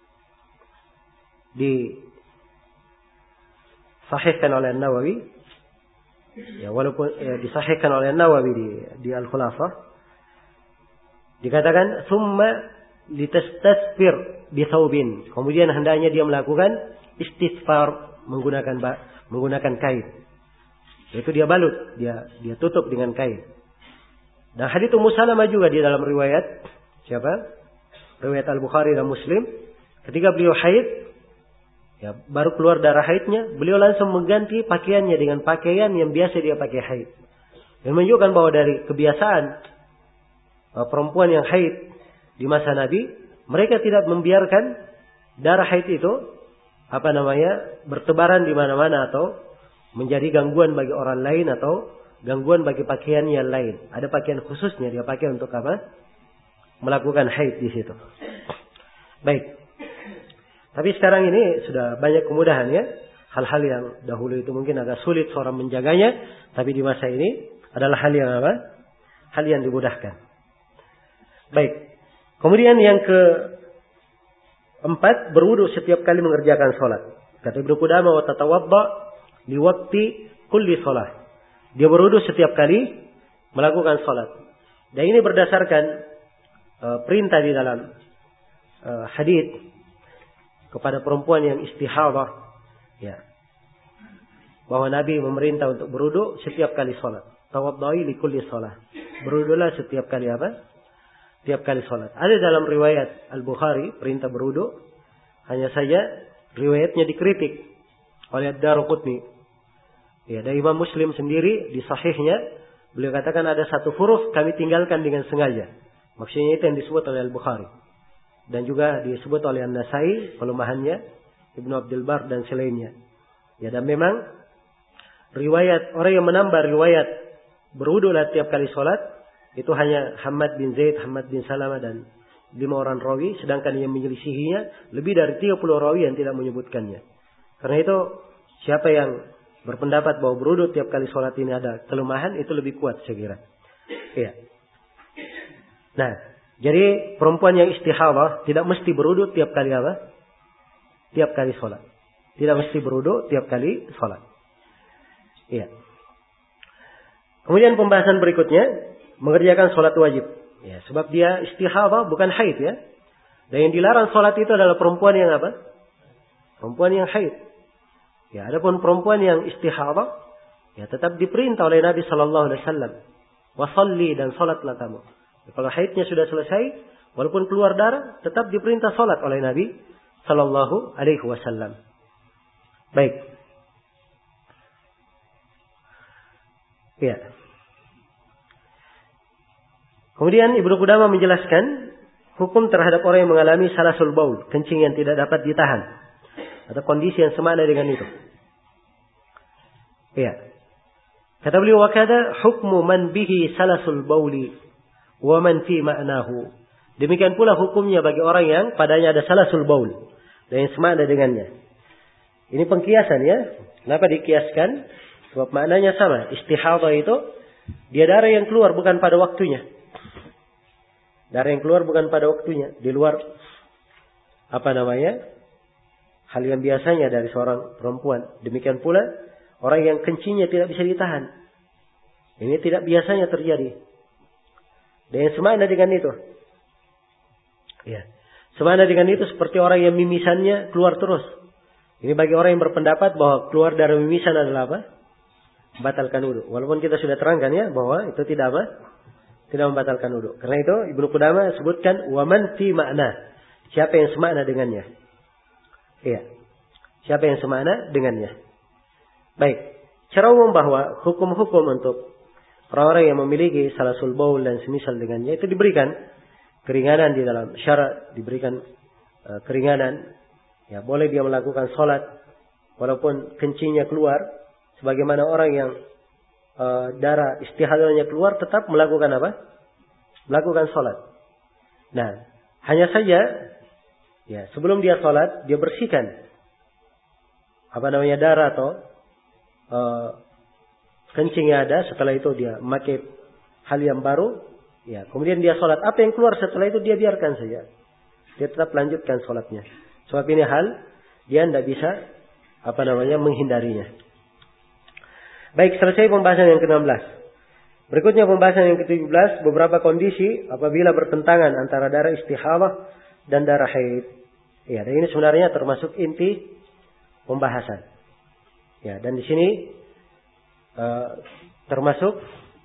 disahihkan oleh An-Nawawi, ya, walaupun disahihkan oleh An-Nawawi di Al-Khulafah, dikatakan summa litastasfir bi thawbin, kemudian hendaknya dia melakukan istisfar menggunakan kain, yaitu dia balut, dia tutup dengan kain. Dan hadits Ummu Salamah juga di dalam riwayat riwayat Al-Bukhari dan Muslim, ketika beliau haid, ya, baru keluar darah haidnya, beliau langsung mengganti pakaiannya dengan pakaian yang biasa dia pakai haid. Yang menunjukkan bahwa dari kebiasaan perempuan yang haid di masa Nabi, mereka tidak membiarkan darah haid itu bertebaran di mana-mana atau menjadi gangguan bagi orang lain atau gangguan bagi pakaian yang lain. Ada pakaian khususnya dia pakai untuk melakukan haid di situ. Baik. Tapi sekarang ini sudah banyak kemudahan ya. Hal-hal yang dahulu itu mungkin agak sulit seorang menjaganya. Tapi di masa ini adalah hal yang hal yang dimudahkan. Baik. Kemudian yang keempat, berwudu setiap kali mengerjakan sholat. Kata Ibnu Qudamah, wa tatawadda li waqti kulli sholat. Dia berwudu setiap kali melakukan sholat. Dan ini berdasarkan perintah di dalam hadits kepada perempuan yang istihadah Ya. Bahwa Nabi memerintah untuk berwudu setiap kali sholat. Tawaddai li kulli sholat. Berwudulah setiap kali apa? Setiap kali sholat. Ada dalam riwayat Al-Bukhari perintah berwudu. Hanya saja riwayatnya dikritik oleh Ad-Darqutni. Ya, dari Imam Muslim sendiri di sahihnya beliau katakan ada satu huruf kami tinggalkan dengan sengaja. Maksudnya itu yang disebut oleh Al-Bukhari. Dan juga disebut oleh An-Nasai kelemahannya, Ibnu Abdul Bar dan selainnya. Ya, dan memang riwayat orang yang menambah riwayat berwudulah tiap kali sholat itu hanya Hamad bin Zaid, Hamad bin Salama dan 5 orang rawi, sedangkan yang menyelisihinya lebih dari 30 rawi yang tidak menyebutkannya. Karena itu siapa yang berpendapat bahwa berwudu tiap kali sholat ini ada kelemahan itu lebih kuat saya kira. Iya. Nah, jadi perempuan yang istihadah tidak mesti berwudu tiap kali apa? Tiap kali sholat. Tidak mesti berwudu tiap kali sholat. Iya. Kemudian pembahasan berikutnya mengerjakan sholat wajib. Ya, sebab dia istihadah bukan haid ya. Dan yang dilarang sholat itu adalah perempuan yang apa? Perempuan yang haid. Ya, adapun perempuan yang istihadah ya tetap diperintah oleh Nabi sallallahu alaihi wasallam, "Washalli dan salatlah kamu." Ya, kalau haidnya sudah selesai, walaupun keluar darah, tetap diperintah salat oleh Nabi sallallahu alaihi wasallam. Baik. Ya. Kemudian Ibnu Qudamah menjelaskan hukum terhadap orang yang mengalami salasul baul, kencing yang tidak dapat ditahan, atau kondisi yang semakna dengan itu. Ya. Kata beliau, wa kada hukmu man bihi salasul bauli wa man fi ma'nahu. Demikian pula hukumnya bagi orang yang padanya ada salasul baul dan yang semakna dengannya. Ini pengkiasan ya. Kenapa dikiaskan? Sebab maknanya sama. Istihadah itu dia darah yang keluar bukan pada waktunya. Darah yang keluar bukan pada waktunya, di luar hal yang biasanya dari seorang perempuan. Demikian pula orang yang kencingnya tidak bisa ditahan. Ini tidak biasanya terjadi. Dan yang semakna dengan itu. Ya. Semakna dengan itu seperti orang yang mimisannya keluar terus. Ini bagi orang yang berpendapat bahwa keluar dari mimisan adalah apa? Batalkan wudu. Walaupun kita sudah terangkan ya bahwa itu tidak apa? Tidak membatalkan wudu. Karena itu Ibnu Qudamah sebutkan waman fi makna. Siapa yang semakna dengannya? Iya. Siapa yang semakna dengannya? Baik. Secara umum bahwa hukum-hukum untuk orang-orang yang memiliki salasul baul dan semisal dengannya itu diberikan keringanan di dalam syarat, diberikan keringanan. Ya, boleh dia melakukan sholat walaupun kencingnya keluar, sebagaimana orang yang darah istihadahnya keluar tetap melakukan apa? Melakukan sholat. Nah, hanya saja ya sebelum dia sholat dia bersihkan darah atau kencingnya ada. Setelah itu dia memakai hal yang baru. Ya, kemudian dia sholat. Apa yang keluar setelah itu dia biarkan saja. Dia tetap lanjutkan sholatnya. Sebab ini hal dia tidak bisa menghindarinya. Baik, selesai pembahasan yang ke-16. Berikutnya pembahasan yang ke-17, beberapa kondisi apabila bertentangan antara darah istihadah dan darah haid. Ya, dan ini sebenarnya termasuk inti pembahasan. Ya, dan di sini termasuk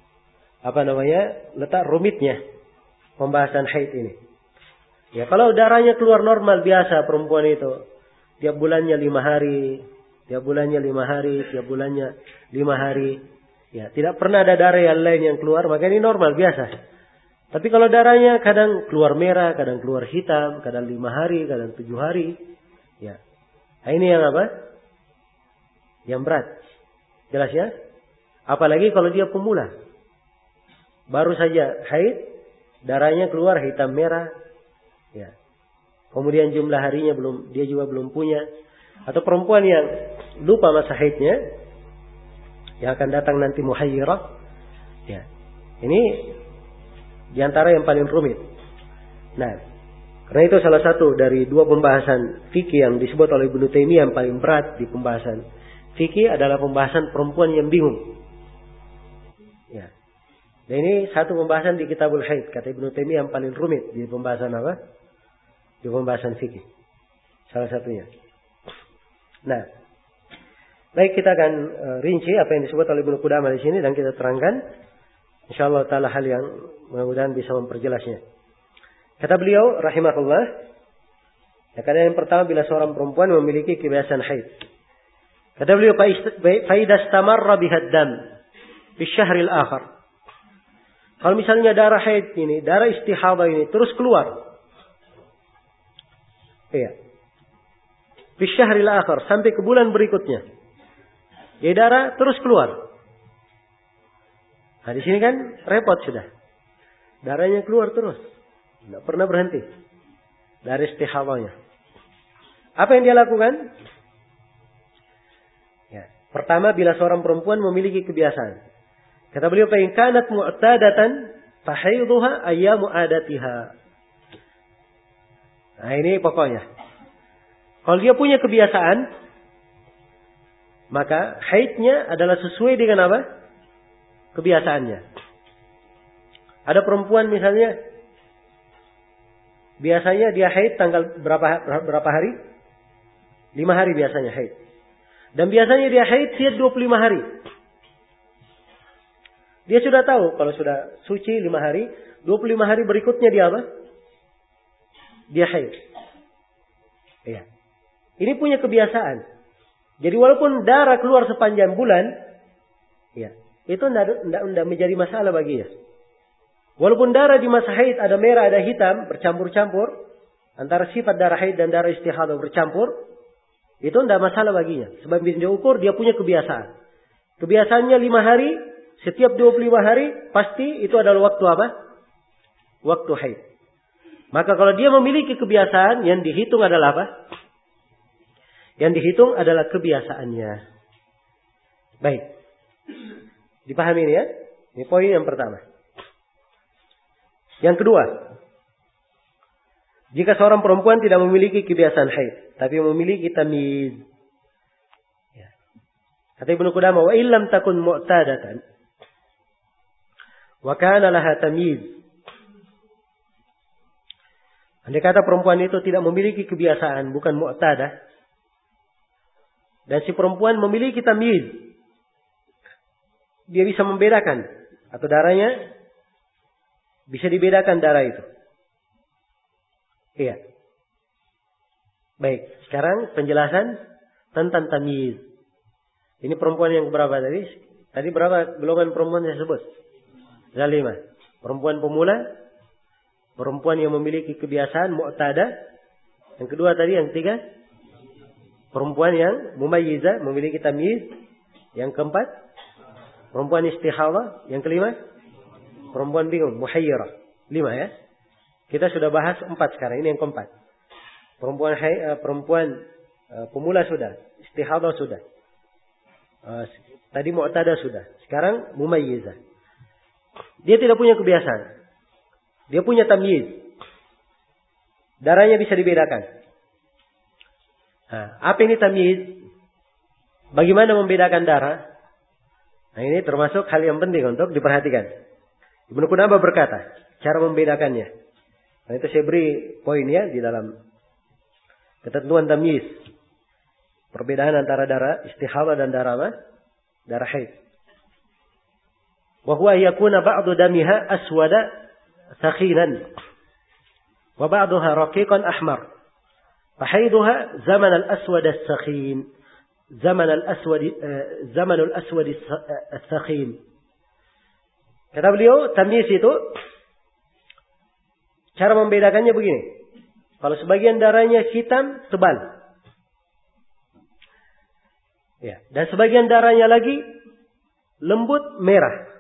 letak rumitnya pembahasan haid ini. Ya, kalau darahnya keluar normal biasa perempuan itu, tiap bulannya 5 hari, tiap bulannya 5 hari, tiap bulannya 5 hari. Ya, tidak pernah ada darah yang lain yang keluar, maka ini normal biasa. Tapi kalau darahnya kadang keluar merah, kadang keluar hitam, kadang 5 hari, kadang 7 hari. Ya. Nah, ini yang apa? Yang berat. Jelas ya? Apalagi kalau dia pemula. Baru saja haid, darahnya keluar hitam merah. Ya. Kemudian jumlah harinya dia juga belum punya. Atau perempuan yang lupa masa haidnya, yang akan datang nanti muhayyirah. Ya. Ini diantara yang paling rumit. Nah, karena itu salah satu dari 2 pembahasan fikih yang disebut oleh Ibnu Taimiyah yang paling berat di pembahasan fikih adalah pembahasan perempuan yang bingung. Ya. Dan ini satu pembahasan di Kitabul Haid, kata Ibnu Taimiyah yang paling rumit di pembahasan apa? Di pembahasan fikih. Salah satunya. Nah, Baik, kita akan rinci apa yang disebut oleh Ibnu Qudamah di sini dan kita terangkan insyaallah taala hal yang mudah-mudahan bisa memperjelasnya. Kata beliau rahimahullah, yang pertama bila seorang perempuan memiliki kebiasaan haid. Kata beliau fa idza istamarra biha ad-dam fi syahril akhar. Kalau misalnya darah haid ini, darah istihadah ini terus keluar. Iya. Fi syahril akhar sampai ke bulan berikutnya. Ya darah terus keluar. Nah di sini kan repot sudah. Darahnya keluar terus. Tidak pernah berhenti. Dari istihadahnya. Apa yang dia lakukan? Ya. Pertama, bila seorang perempuan memiliki kebiasaan. Kata beliau, fa in kanat mu'tadatan fa haidhuha ayyamu adatiha. Nah ini pokoknya. Kalau dia punya kebiasaan, maka haidnya adalah sesuai dengan apa? Kebiasaannya. Ada perempuan misalnya, biasanya dia haid tanggal berapa hari? 5 hari biasanya haid. Dan biasanya dia haid setiap 25 hari. Dia sudah tahu kalau sudah suci 5 hari, 25 hari berikutnya dia apa? Dia haid. Iya. Ini punya kebiasaan. Jadi walaupun darah keluar sepanjang bulan, ya, itu tidak menjadi masalah baginya. Walaupun darah di masa haid ada merah, ada hitam, bercampur-campur, antara sifat darah haid dan darah istihadah bercampur, itu tidak masalah baginya. Sebab dia ukur, dia punya kebiasaan. Kebiasaannya 5 hari, setiap 25 hari, pasti itu adalah waktu apa? Waktu haid. Maka kalau dia memiliki kebiasaan, yang dihitung adalah apa? Yang dihitung adalah kebiasaannya. Baik. Dipahami ini ya? Ini poin yang pertama. Yang kedua. Jika seorang perempuan tidak memiliki kebiasaan haid. Tapi memiliki tamyiz. Ya. Kata Ibnu Qudamah. Wa illam takun mu'tadatan. Wa kana laha tamyiz. Andai kata perempuan itu tidak memiliki kebiasaan. Bukan mu'tadah. Dan si perempuan memiliki tamyiz. Dia bisa membedakan. Atau darahnya bisa dibedakan darah itu. Iya. Baik. Sekarang penjelasan tentang tamyiz. Ini perempuan yang berapa tadi? Tadi berapa golongan perempuan saya sebut? Zalimah. Perempuan pemula. Perempuan yang memiliki kebiasaan mu'tadah. Yang kedua tadi yang ketiga. Perempuan yang mumayyiza, memiliki tamyiz. Yang keempat, perempuan istihadah. Yang kelima, perempuan bingung, muhayyirah. 5 ya. Kita sudah bahas 4 sekarang, ini yang keempat. Perempuan pemula sudah, istihadah sudah. Tadi mu'tadah sudah. Sekarang mumayyiza. Dia tidak punya kebiasaan. Dia punya tamyiz. Darahnya bisa dibedakan. Nah, apa ini tamyiz? Bagaimana membedakan darah? Nah, ini termasuk hal yang penting untuk diperhatikan. Ibnu Qudamah berkata, cara membedakannya. Nah, itu saya beri poinnya di dalam ketentuan tamyiz. Perbedaan antara darah istihadah dan darah apa? Darah haid. Wa huwa yakuna ba'du damiha aswada thakhinan wa ba'daha raqiqan ahmar. فحيضها زمن الأسود السخين زمن الأسود السخين. Kata beliau, tamyiz itu cara membedakannya begini. Kalau sebagian darahnya hitam tebal, ya, dan sebagian darahnya lagi lembut merah,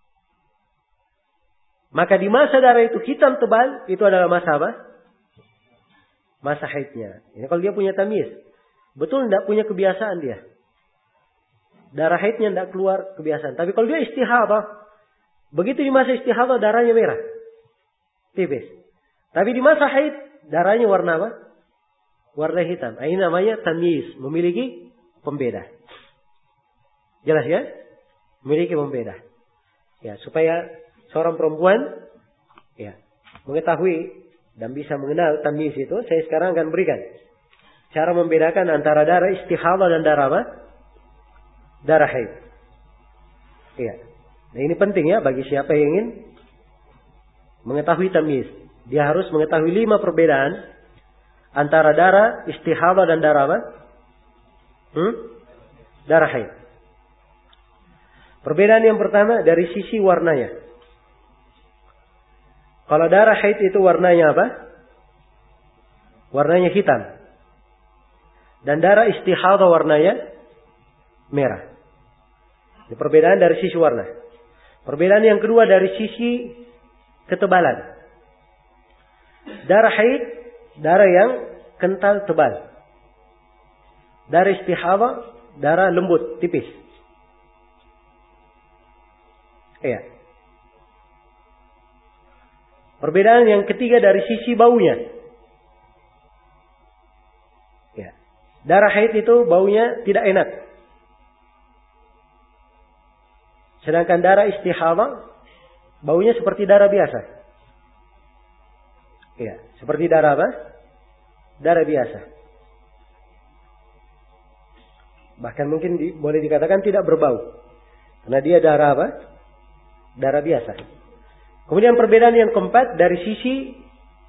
maka di masa darah itu hitam tebal itu adalah masa apa? Masa haidnya. Ini kalau dia punya tamyiz. Betul tidak punya kebiasaan dia. Darah haidnya tidak keluar kebiasaan. Tapi kalau dia istihadah. Begitu di masa istihadah darahnya merah. Tipis. Tapi di masa haid darahnya warna apa? Warna hitam. Ini namanya tamyiz. Memiliki pembeda. Jelas ya? Memiliki pembeda. Ya, supaya seorang perempuan ya mengetahui dan bisa mengenal tamyiz itu, saya sekarang akan berikan cara membedakan antara darah istihadah dan darah apa? darah haid. Iya. Nah, ini penting ya bagi siapa yang ingin mengetahui tamyiz. Dia harus mengetahui 5 perbedaan antara darah istihadah dan darah apa? Darah haid. Perbedaan yang pertama dari sisi warnanya. Kalau darah haid itu warnanya apa? Warnanya hitam. Dan darah istihadah warnanya merah. Ini perbedaan dari sisi warna. Perbedaan yang kedua dari sisi ketebalan. Darah haid, darah yang kental tebal. Darah istihadah, darah lembut, tipis. Iya. Perbedaan yang ketiga dari sisi baunya. Ya. Darah haid itu baunya tidak enak. Sedangkan darah istihadah baunya seperti darah biasa. Ya, seperti darah apa? Darah biasa. Bahkan mungkin boleh dikatakan tidak berbau. Karena dia darah apa? Darah biasa. Kemudian perbedaan yang keempat dari sisi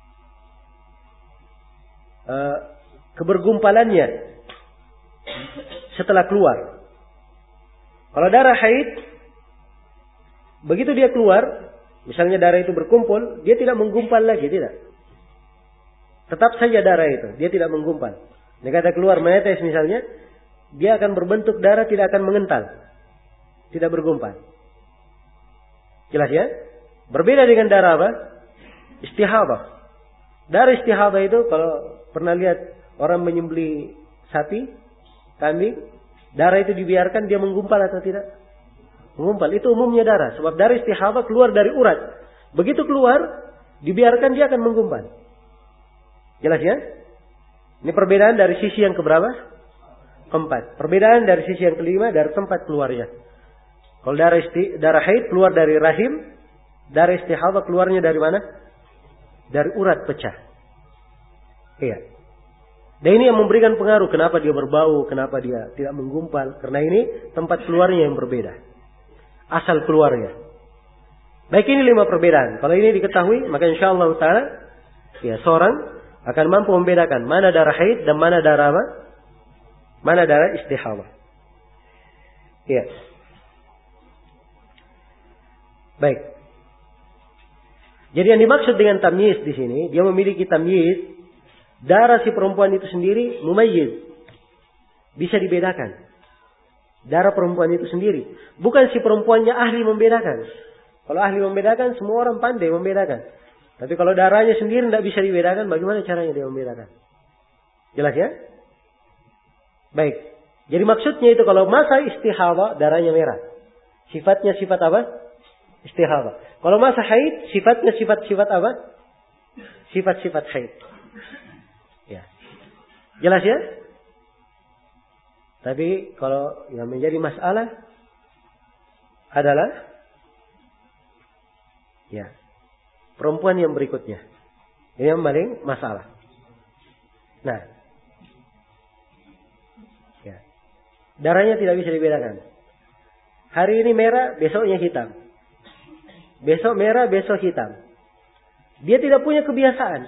kebergumpalannya setelah keluar. Kalau darah haid, begitu dia keluar, misalnya darah itu berkumpul, dia tidak menggumpal lagi, tidak. Tetap saja darah itu, dia tidak menggumpal. Dia kata keluar menetes misalnya, dia akan berbentuk darah, tidak akan mengental, tidak bergumpal. Jelas ya? Berbeda dengan darah apa? Istihadah. Darah istihadah itu kalau pernah lihat orang menyembelih sapi, kambing, darah itu dibiarkan dia menggumpal atau tidak? Menggumpal. Itu umumnya darah. Sebab darah istihadah keluar dari urat. Begitu keluar, dibiarkan dia akan menggumpal. Jelas ya? Ini perbedaan dari sisi yang keberapa? Keempat. Perbedaan dari sisi yang kelima dari tempat keluarnya. Kalau darah haid keluar dari rahim, darah istihadah keluarnya dari mana? Dari urat pecah. Iya. Dan ini yang memberikan pengaruh kenapa dia berbau, kenapa dia tidak menggumpal. Karena ini tempat keluarnya yang berbeda. Asal keluarnya. Baik, ini 5 perbedaan. Kalau ini diketahui, maka insyaallah ta'ala ya seorang akan mampu membedakan mana darah haid dan mana darah apa? Mana darah istihadah. Iya. Baik. Jadi yang dimaksud dengan tamyiz di sini, dia memiliki tamyiz, darah si perempuan itu sendiri mumayyiz. Bisa dibedakan. Darah perempuan itu sendiri. Bukan si perempuannya ahli membedakan. Kalau ahli membedakan, semua orang pandai membedakan. Tapi kalau darahnya sendiri tidak bisa dibedakan, bagaimana caranya dia membedakan? Jelas ya? Baik. Jadi maksudnya itu kalau masa istihadah, darahnya merah. Sifatnya sifat apa? Istihadah. Kalau masa haid, sifatnya sifat-sifat apa? Sifat-sifat haid. Ya. Jelas ya? Tapi kalau yang menjadi masalah adalah ya, perempuan yang berikutnya. Ini yang paling masalah. Nah. Ya. Darahnya tidak bisa dibedakan. Hari ini merah, besoknya hitam. Besok merah, besok hitam. Dia tidak punya kebiasaan.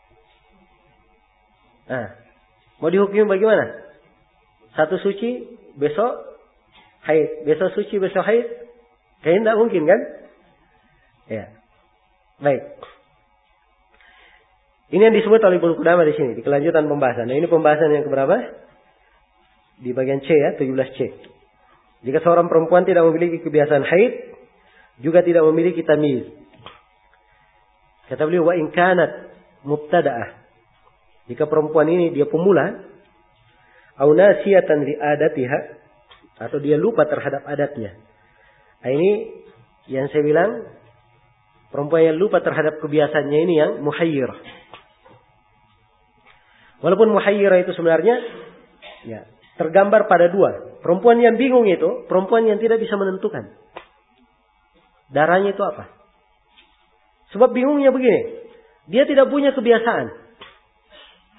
Nah, mau dihukumi bagaimana? Satu suci, besok haid. Besok suci, besok haid. Kayaknya tidak mungkin kan? Ya. Baik. Ini yang disebut oleh Ibnu Qudamah di sini. Di kelanjutan pembahasan. Nah, ini pembahasan yang keberapa? Di bagian C ya, 17C. Jika seorang perempuan tidak memiliki kebiasaan haid, juga tidak memiliki tamyiz. Kata beliau, wa in kanat mubtada'ah. Jika perempuan ini dia pemula, au nasiyatan li adatiha, atau dia lupa terhadap adatnya. Nah, ini yang saya bilang, perempuan yang lupa terhadap kebiasaannya ini yang muhayyirah. Walaupun muhayyirah itu sebenarnya ya, tergambar pada 2. Perempuan yang bingung itu, perempuan yang tidak bisa menentukan darahnya itu apa. Sebab bingungnya begini, dia tidak punya kebiasaan.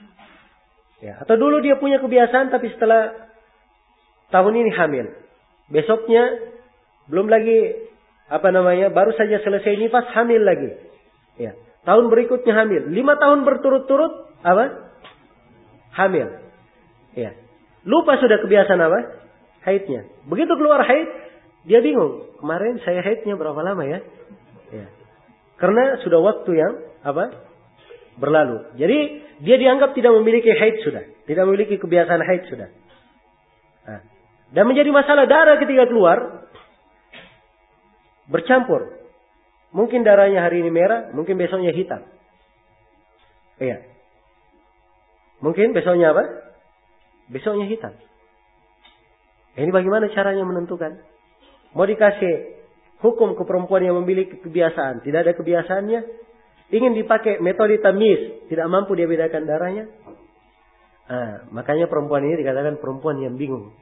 Ya, atau dulu dia punya kebiasaan tapi setelah tahun ini hamil. besoknya belum lagi baru saja selesai nifas hamil lagi. Ya. Tahun berikutnya hamil. 5 tahun berturut-turut hamil. Ya. Lupa sudah kebiasaan haidnya. Begitu keluar haid, dia bingung. Kemarin saya haidnya berapa lama ya? Ya. Karena sudah waktu yang berlalu. Jadi dia dianggap tidak memiliki haid sudah. Tidak memiliki kebiasaan haid sudah. Nah. Dan menjadi masalah darah ketika keluar. Bercampur. Mungkin darahnya hari ini merah, mungkin besoknya hitam. Iya. Mungkin besoknya besoknya hitam. Ini bagaimana caranya menentukan? Mau dikasih hukum ke perempuan yang memiliki kebiasaan, tidak ada kebiasaannya, ingin dipakai metode tamyiz, tidak mampu dia bedakan darahnya. Makanya perempuan ini dikatakan perempuan yang bingung.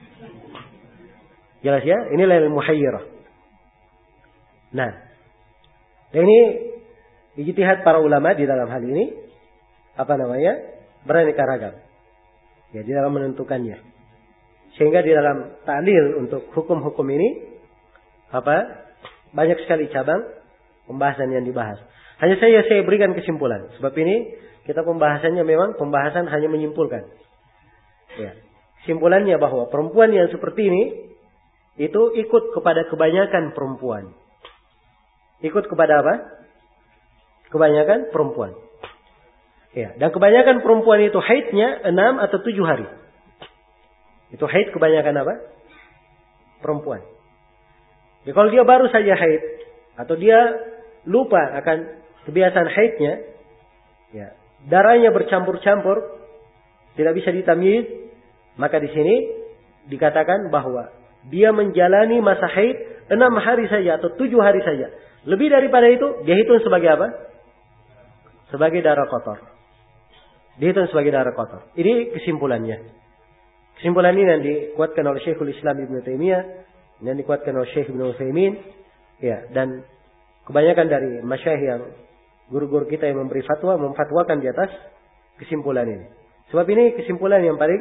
Jelas ya? Inilah yang muhayyirah. Nah, dan ini ijtihad para ulama di dalam hal ini beraneka ragam. Ya, di dalam menentukannya. Sehingga di dalam ta'lil untuk hukum-hukum ini banyak sekali cabang pembahasan yang dibahas. Hanya saya berikan kesimpulan. Sebab ini kita pembahasannya memang pembahasan hanya menyimpulkan. Ya. Kesimpulannya bahwa perempuan yang seperti ini itu ikut kepada kebanyakan perempuan. Ikut kepada kebanyakan perempuan. Ya, dan kebanyakan perempuan itu haidnya 6 atau 7 hari. Itu haid kebanyakan perempuan. Ya, kalau dia baru saja haid atau dia lupa akan kebiasaan haidnya, ya, darahnya bercampur-campur, tidak bisa ditamyiz, maka di sini dikatakan bahwa dia menjalani masa haid 6 hari saja atau 7 hari saja. Lebih daripada itu, dia hitung sebagai sebagai darah kotor. Dihitung sebagai darah kotor. Ini kesimpulannya. Kesimpulan ini yang dikuatkan oleh Syekhul Islam Ibnu Taimiyah, yang dikuatkan oleh Syekh Ibnu Utsaimin, ya, dan kebanyakan dari masyayikh yang guru-guru kita yang memberi fatwa memfatwakan di atas kesimpulan ini. Sebab ini kesimpulan yang paling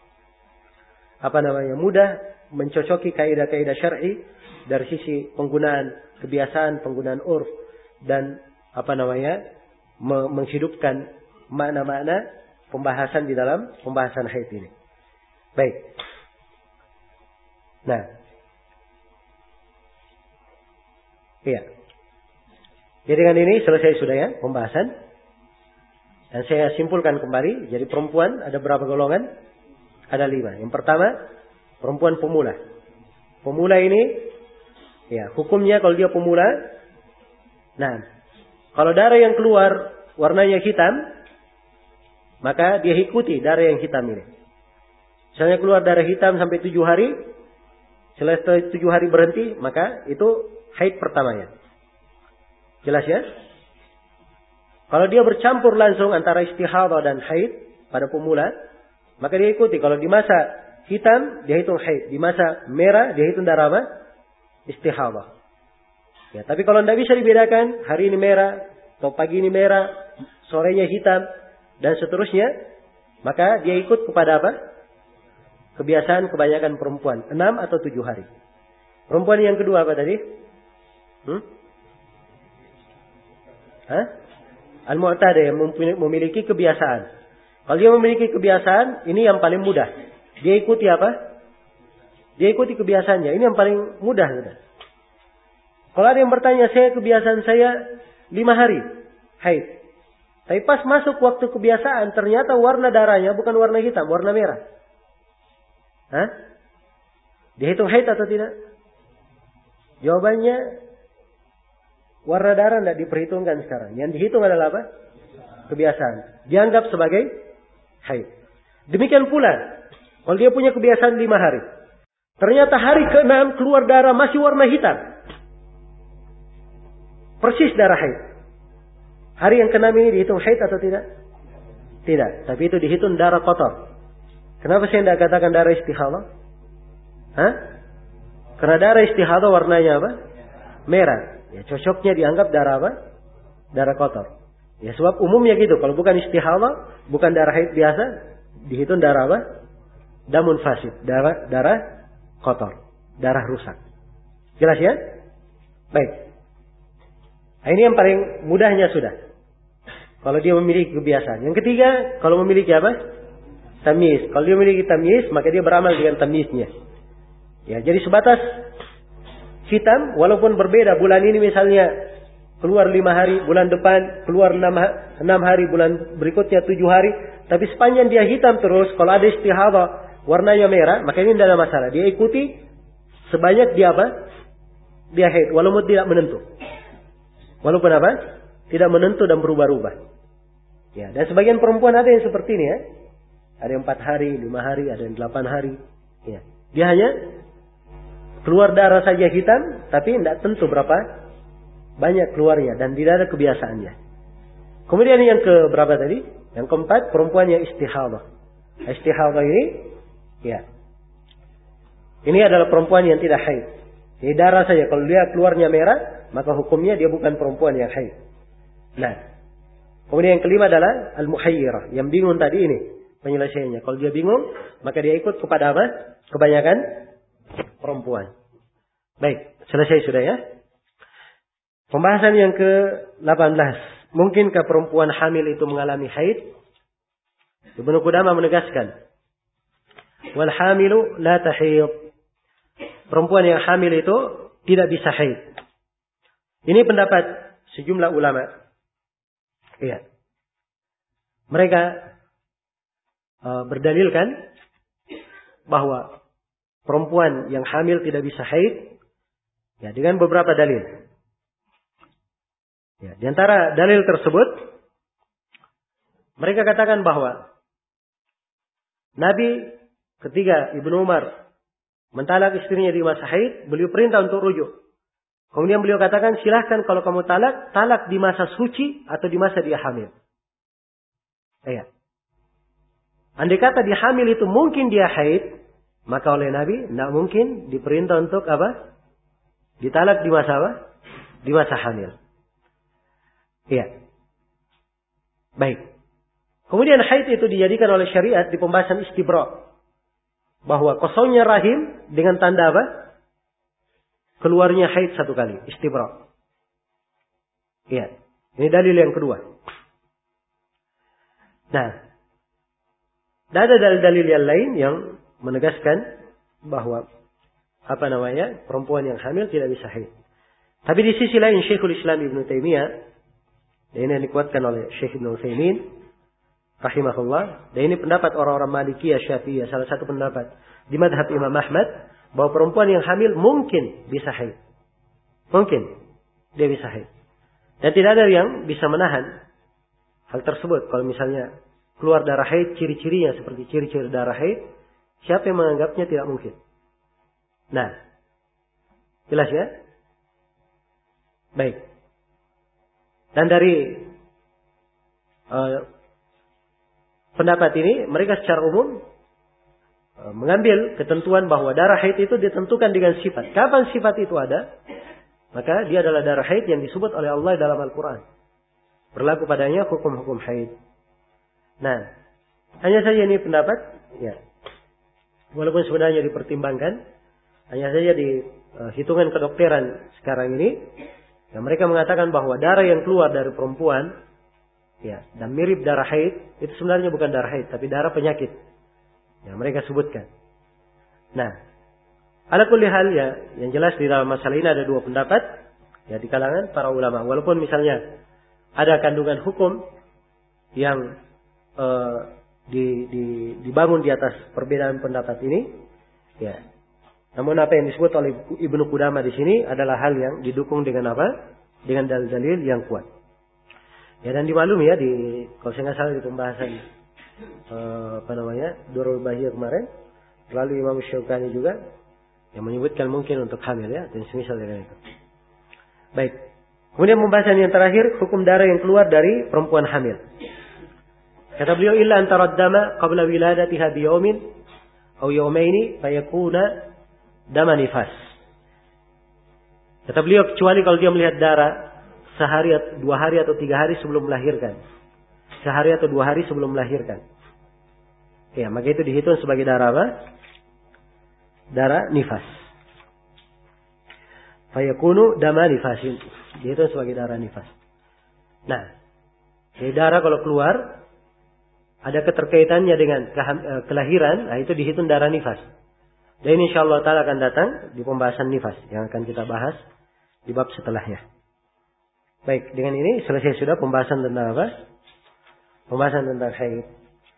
mudah mencocoki kaidah-kaidah syar'i dari sisi penggunaan kebiasaan, penggunaan urf, dan menghidupkan makna-makna pembahasan di dalam pembahasan haid ini. Baik. Nah. Iya. Jadi dengan ini selesai sudah ya pembahasan. Dan saya simpulkan kembali. Jadi perempuan ada berapa golongan? Ada 5. Yang pertama, perempuan pemula. Pemula ini, ya, hukumnya kalau dia pemula, nah, kalau darah yang keluar warnanya hitam, maka dia ikuti darah yang hitam ini. Misalnya keluar darah hitam sampai 7 hari, setelah 7 hari berhenti, maka itu haid pertamanya. Jelas ya? Kalau dia bercampur langsung antara istihadah dan haid pada pemula, maka dia ikuti. Kalau di masa hitam, dia hitung haid. Di masa merah, dia hitung darah istihadah. Ya, tapi kalau tidak bisa dibedakan, hari ini merah, atau pagi ini merah, sorenya hitam, dan seterusnya, maka dia ikut kepada kebiasaan kebanyakan perempuan. 6 atau 7 hari. Perempuan yang kedua apa tadi? Al-Mu'tada yang memiliki kebiasaan. Kalau dia memiliki kebiasaan, ini yang paling mudah. Dia ikuti Dia ikuti kebiasaannya. Ini yang paling mudah. Kalau ada yang bertanya, kebiasaan saya 5 hari haid. Tapi pas masuk waktu kebiasaan, ternyata warna darahnya bukan warna hitam, warna merah. Dihitung haid atau tidak? Jawabannya, warna darah tidak diperhitungkan sekarang. Yang dihitung adalah kebiasaan. Dianggap sebagai haid. Demikian pula, kalau dia punya kebiasaan 5 hari. Ternyata hari ke-6 keluar darah masih warna hitam. Persis darah haid. Hari yang ke-6 ini dihitung haid atau tidak? Tidak. Tapi itu dihitung darah kotor. Kenapa saya tidak katakan darah istihadah? Karena darah istihadah warnanya merah. Ya, cocoknya dianggap darah darah kotor. Ya, sebab umumnya gitu. Kalau bukan istihadah, bukan darah haid biasa, dihitung darah damun fasid, darah kotor. darah rusak. Jelas ya? Baik. Nah, ini yang paling mudahnya sudah. Kalau dia memiliki kebiasaan. Yang ketiga, kalau memiliki apa? Tamyiz. Kalau dia memiliki tamyiz, maka dia beramal dengan tamyiznya. Ya, jadi sebatas hitam, walaupun berbeda. Bulan ini misalnya keluar 5 hari, bulan depan keluar 6 hari, bulan berikutnya 7 hari. Tapi sepanjang dia hitam terus, kalau ada istihadah warnanya merah, maka ini tidak ada masalah. Dia ikuti sebanyak dia apa? Dia haid, walaupun tidak menentu. Walaupun apa? Tidak menentu dan berubah-ubah. Ya, dan sebagian perempuan ada yang seperti ini ya. Ada yang 4 hari, 5 hari, ada yang 8 hari. Ya. Dia hanya keluar darah saja hitam, tapi tidak tentu berapa banyak keluarnya dan tidak ada kebiasaannya. Kemudian yang ke berapa tadi? Yang keempat, perempuan yang istihadah. Istihadah ini, ya. Ini adalah perempuan yang tidak haid. Jadi darah saja. Kalau dia keluarnya merah, maka hukumnya dia bukan perempuan yang haid. Nah. Kemudian yang kelima adalah al-muhayyirah. Yang bingung tadi ini penyelesaiannya. Kalau dia bingung, maka dia ikut kepada apa? Kebanyakan perempuan. Baik, selesai sudah ya. Pembahasan yang ke-18. Mungkinkah perempuan hamil itu mengalami haid? Ibnu Qudamah menegaskan. Wal hamilu la tahid. Perempuan yang hamil itu tidak bisa haid. Ini pendapat sejumlah ulama. Iya. Mereka berdalilkan bahwa perempuan yang hamil tidak bisa haid ya dengan beberapa dalil. Ya, di antara dalil tersebut mereka katakan bahwa Nabi ketika Ibnu Umar mentalak istrinya di masa haid, beliau perintah untuk rujuk. Kemudian beliau katakan, silahkan kalau kamu talak di masa suci atau di masa dia hamil. Ya. Andai kata dia hamil itu mungkin dia haid, maka oleh Nabi tidak mungkin diperintah untuk apa? Ditalak di masa apa? Di masa hamil. Iya. Baik. Kemudian haid itu dijadikan oleh syariat di pembahasan istibra. Bahwa kosongnya rahim dengan tanda apa? Keluarnya haid 1 kali, istibra. Iya. Ini dalil yang kedua. Nah, ada dalil-dalil yang lain yang menegaskan bahwa perempuan yang hamil tidak bisa haid. Tapi di sisi lain Syekhul Islam Ibnu Taimiyah, dan ini yang dikuatkan oleh Syekh Ibnu Utsaimin rahimahullah, dan ini pendapat orang-orang Malikiyah, Syafi'iyah, salah satu pendapat di mazhab Imam Ahmad, bahwa perempuan yang hamil mungkin bisa haid. Mungkin dia bisa haid. Dan tidak ada yang bisa menahan hal tersebut. Kalau misalnya keluar darah haid, ciri-cirinya seperti ciri-ciri darah haid, siapa yang menganggapnya tidak mungkin? Nah, jelas ya? Baik. Dan dari pendapat ini, mereka secara umum mengambil ketentuan bahwa darah haid itu ditentukan dengan sifat. Kapan sifat itu ada? Maka dia adalah darah haid yang disebut oleh Allah dalam Al-Quran. Berlaku padanya hukum-hukum haid. Nah, hanya saja ini pendapat, ya. Walaupun sebenarnya dipertimbangkan, hanya saja di hitungan kedokteran sekarang ini, ya, mereka mengatakan bahwa darah yang keluar dari perempuan, ya, dan mirip darah haid, itu sebenarnya bukan darah haid, tapi darah penyakit. Ya, mereka sebutkan. Nah, ala kulli hal ya, yang jelas di dalam masalah ini ada 2 pendapat ya di kalangan para ulama. Walaupun misalnya ada kandungan hukum yang dibangun di atas perbedaan pendapat ini, ya. Namun apa yang disebut oleh Ibnu Qudamah di sini adalah hal yang didukung dengan apa? Dengan dalil-dalil yang kuat. Ya, dan dimaklumi ya kalau saya nggak salah di pembahasan Durrul Bahiyah kemarin, lalu Imam Syaukani juga yang menyebutkan mungkin untuk hamil ya, dan semisal dengan itu. Baik. Kemudian pembahasan yang terakhir, hukum darah yang keluar dari perempuan hamil. Kata beliau, illa antara dama qabla wiladatiha biyaumin aw yawmaini fayakuna dama nifas. Kata beliau, kecuali kalau dia melihat darah sehari, 2 hari atau 3 hari sebelum melahirkan. Sehari atau 2 hari sebelum melahirkan. Ya, maka itu dihitung sebagai darah apa? Darah nifas. Fayakunu dama nifasin. Dihitung sebagai darah nifas. Nah, jadi darah kalau keluar ada keterkaitannya dengan kelahiran, nah itu dihitung darah nifas. Dan ini insyaallah ta'ala akan datang di pembahasan nifas yang akan kita bahas di bab setelahnya. Baik, dengan ini selesai sudah pembahasan tentang apa? Pembahasan tentang haid.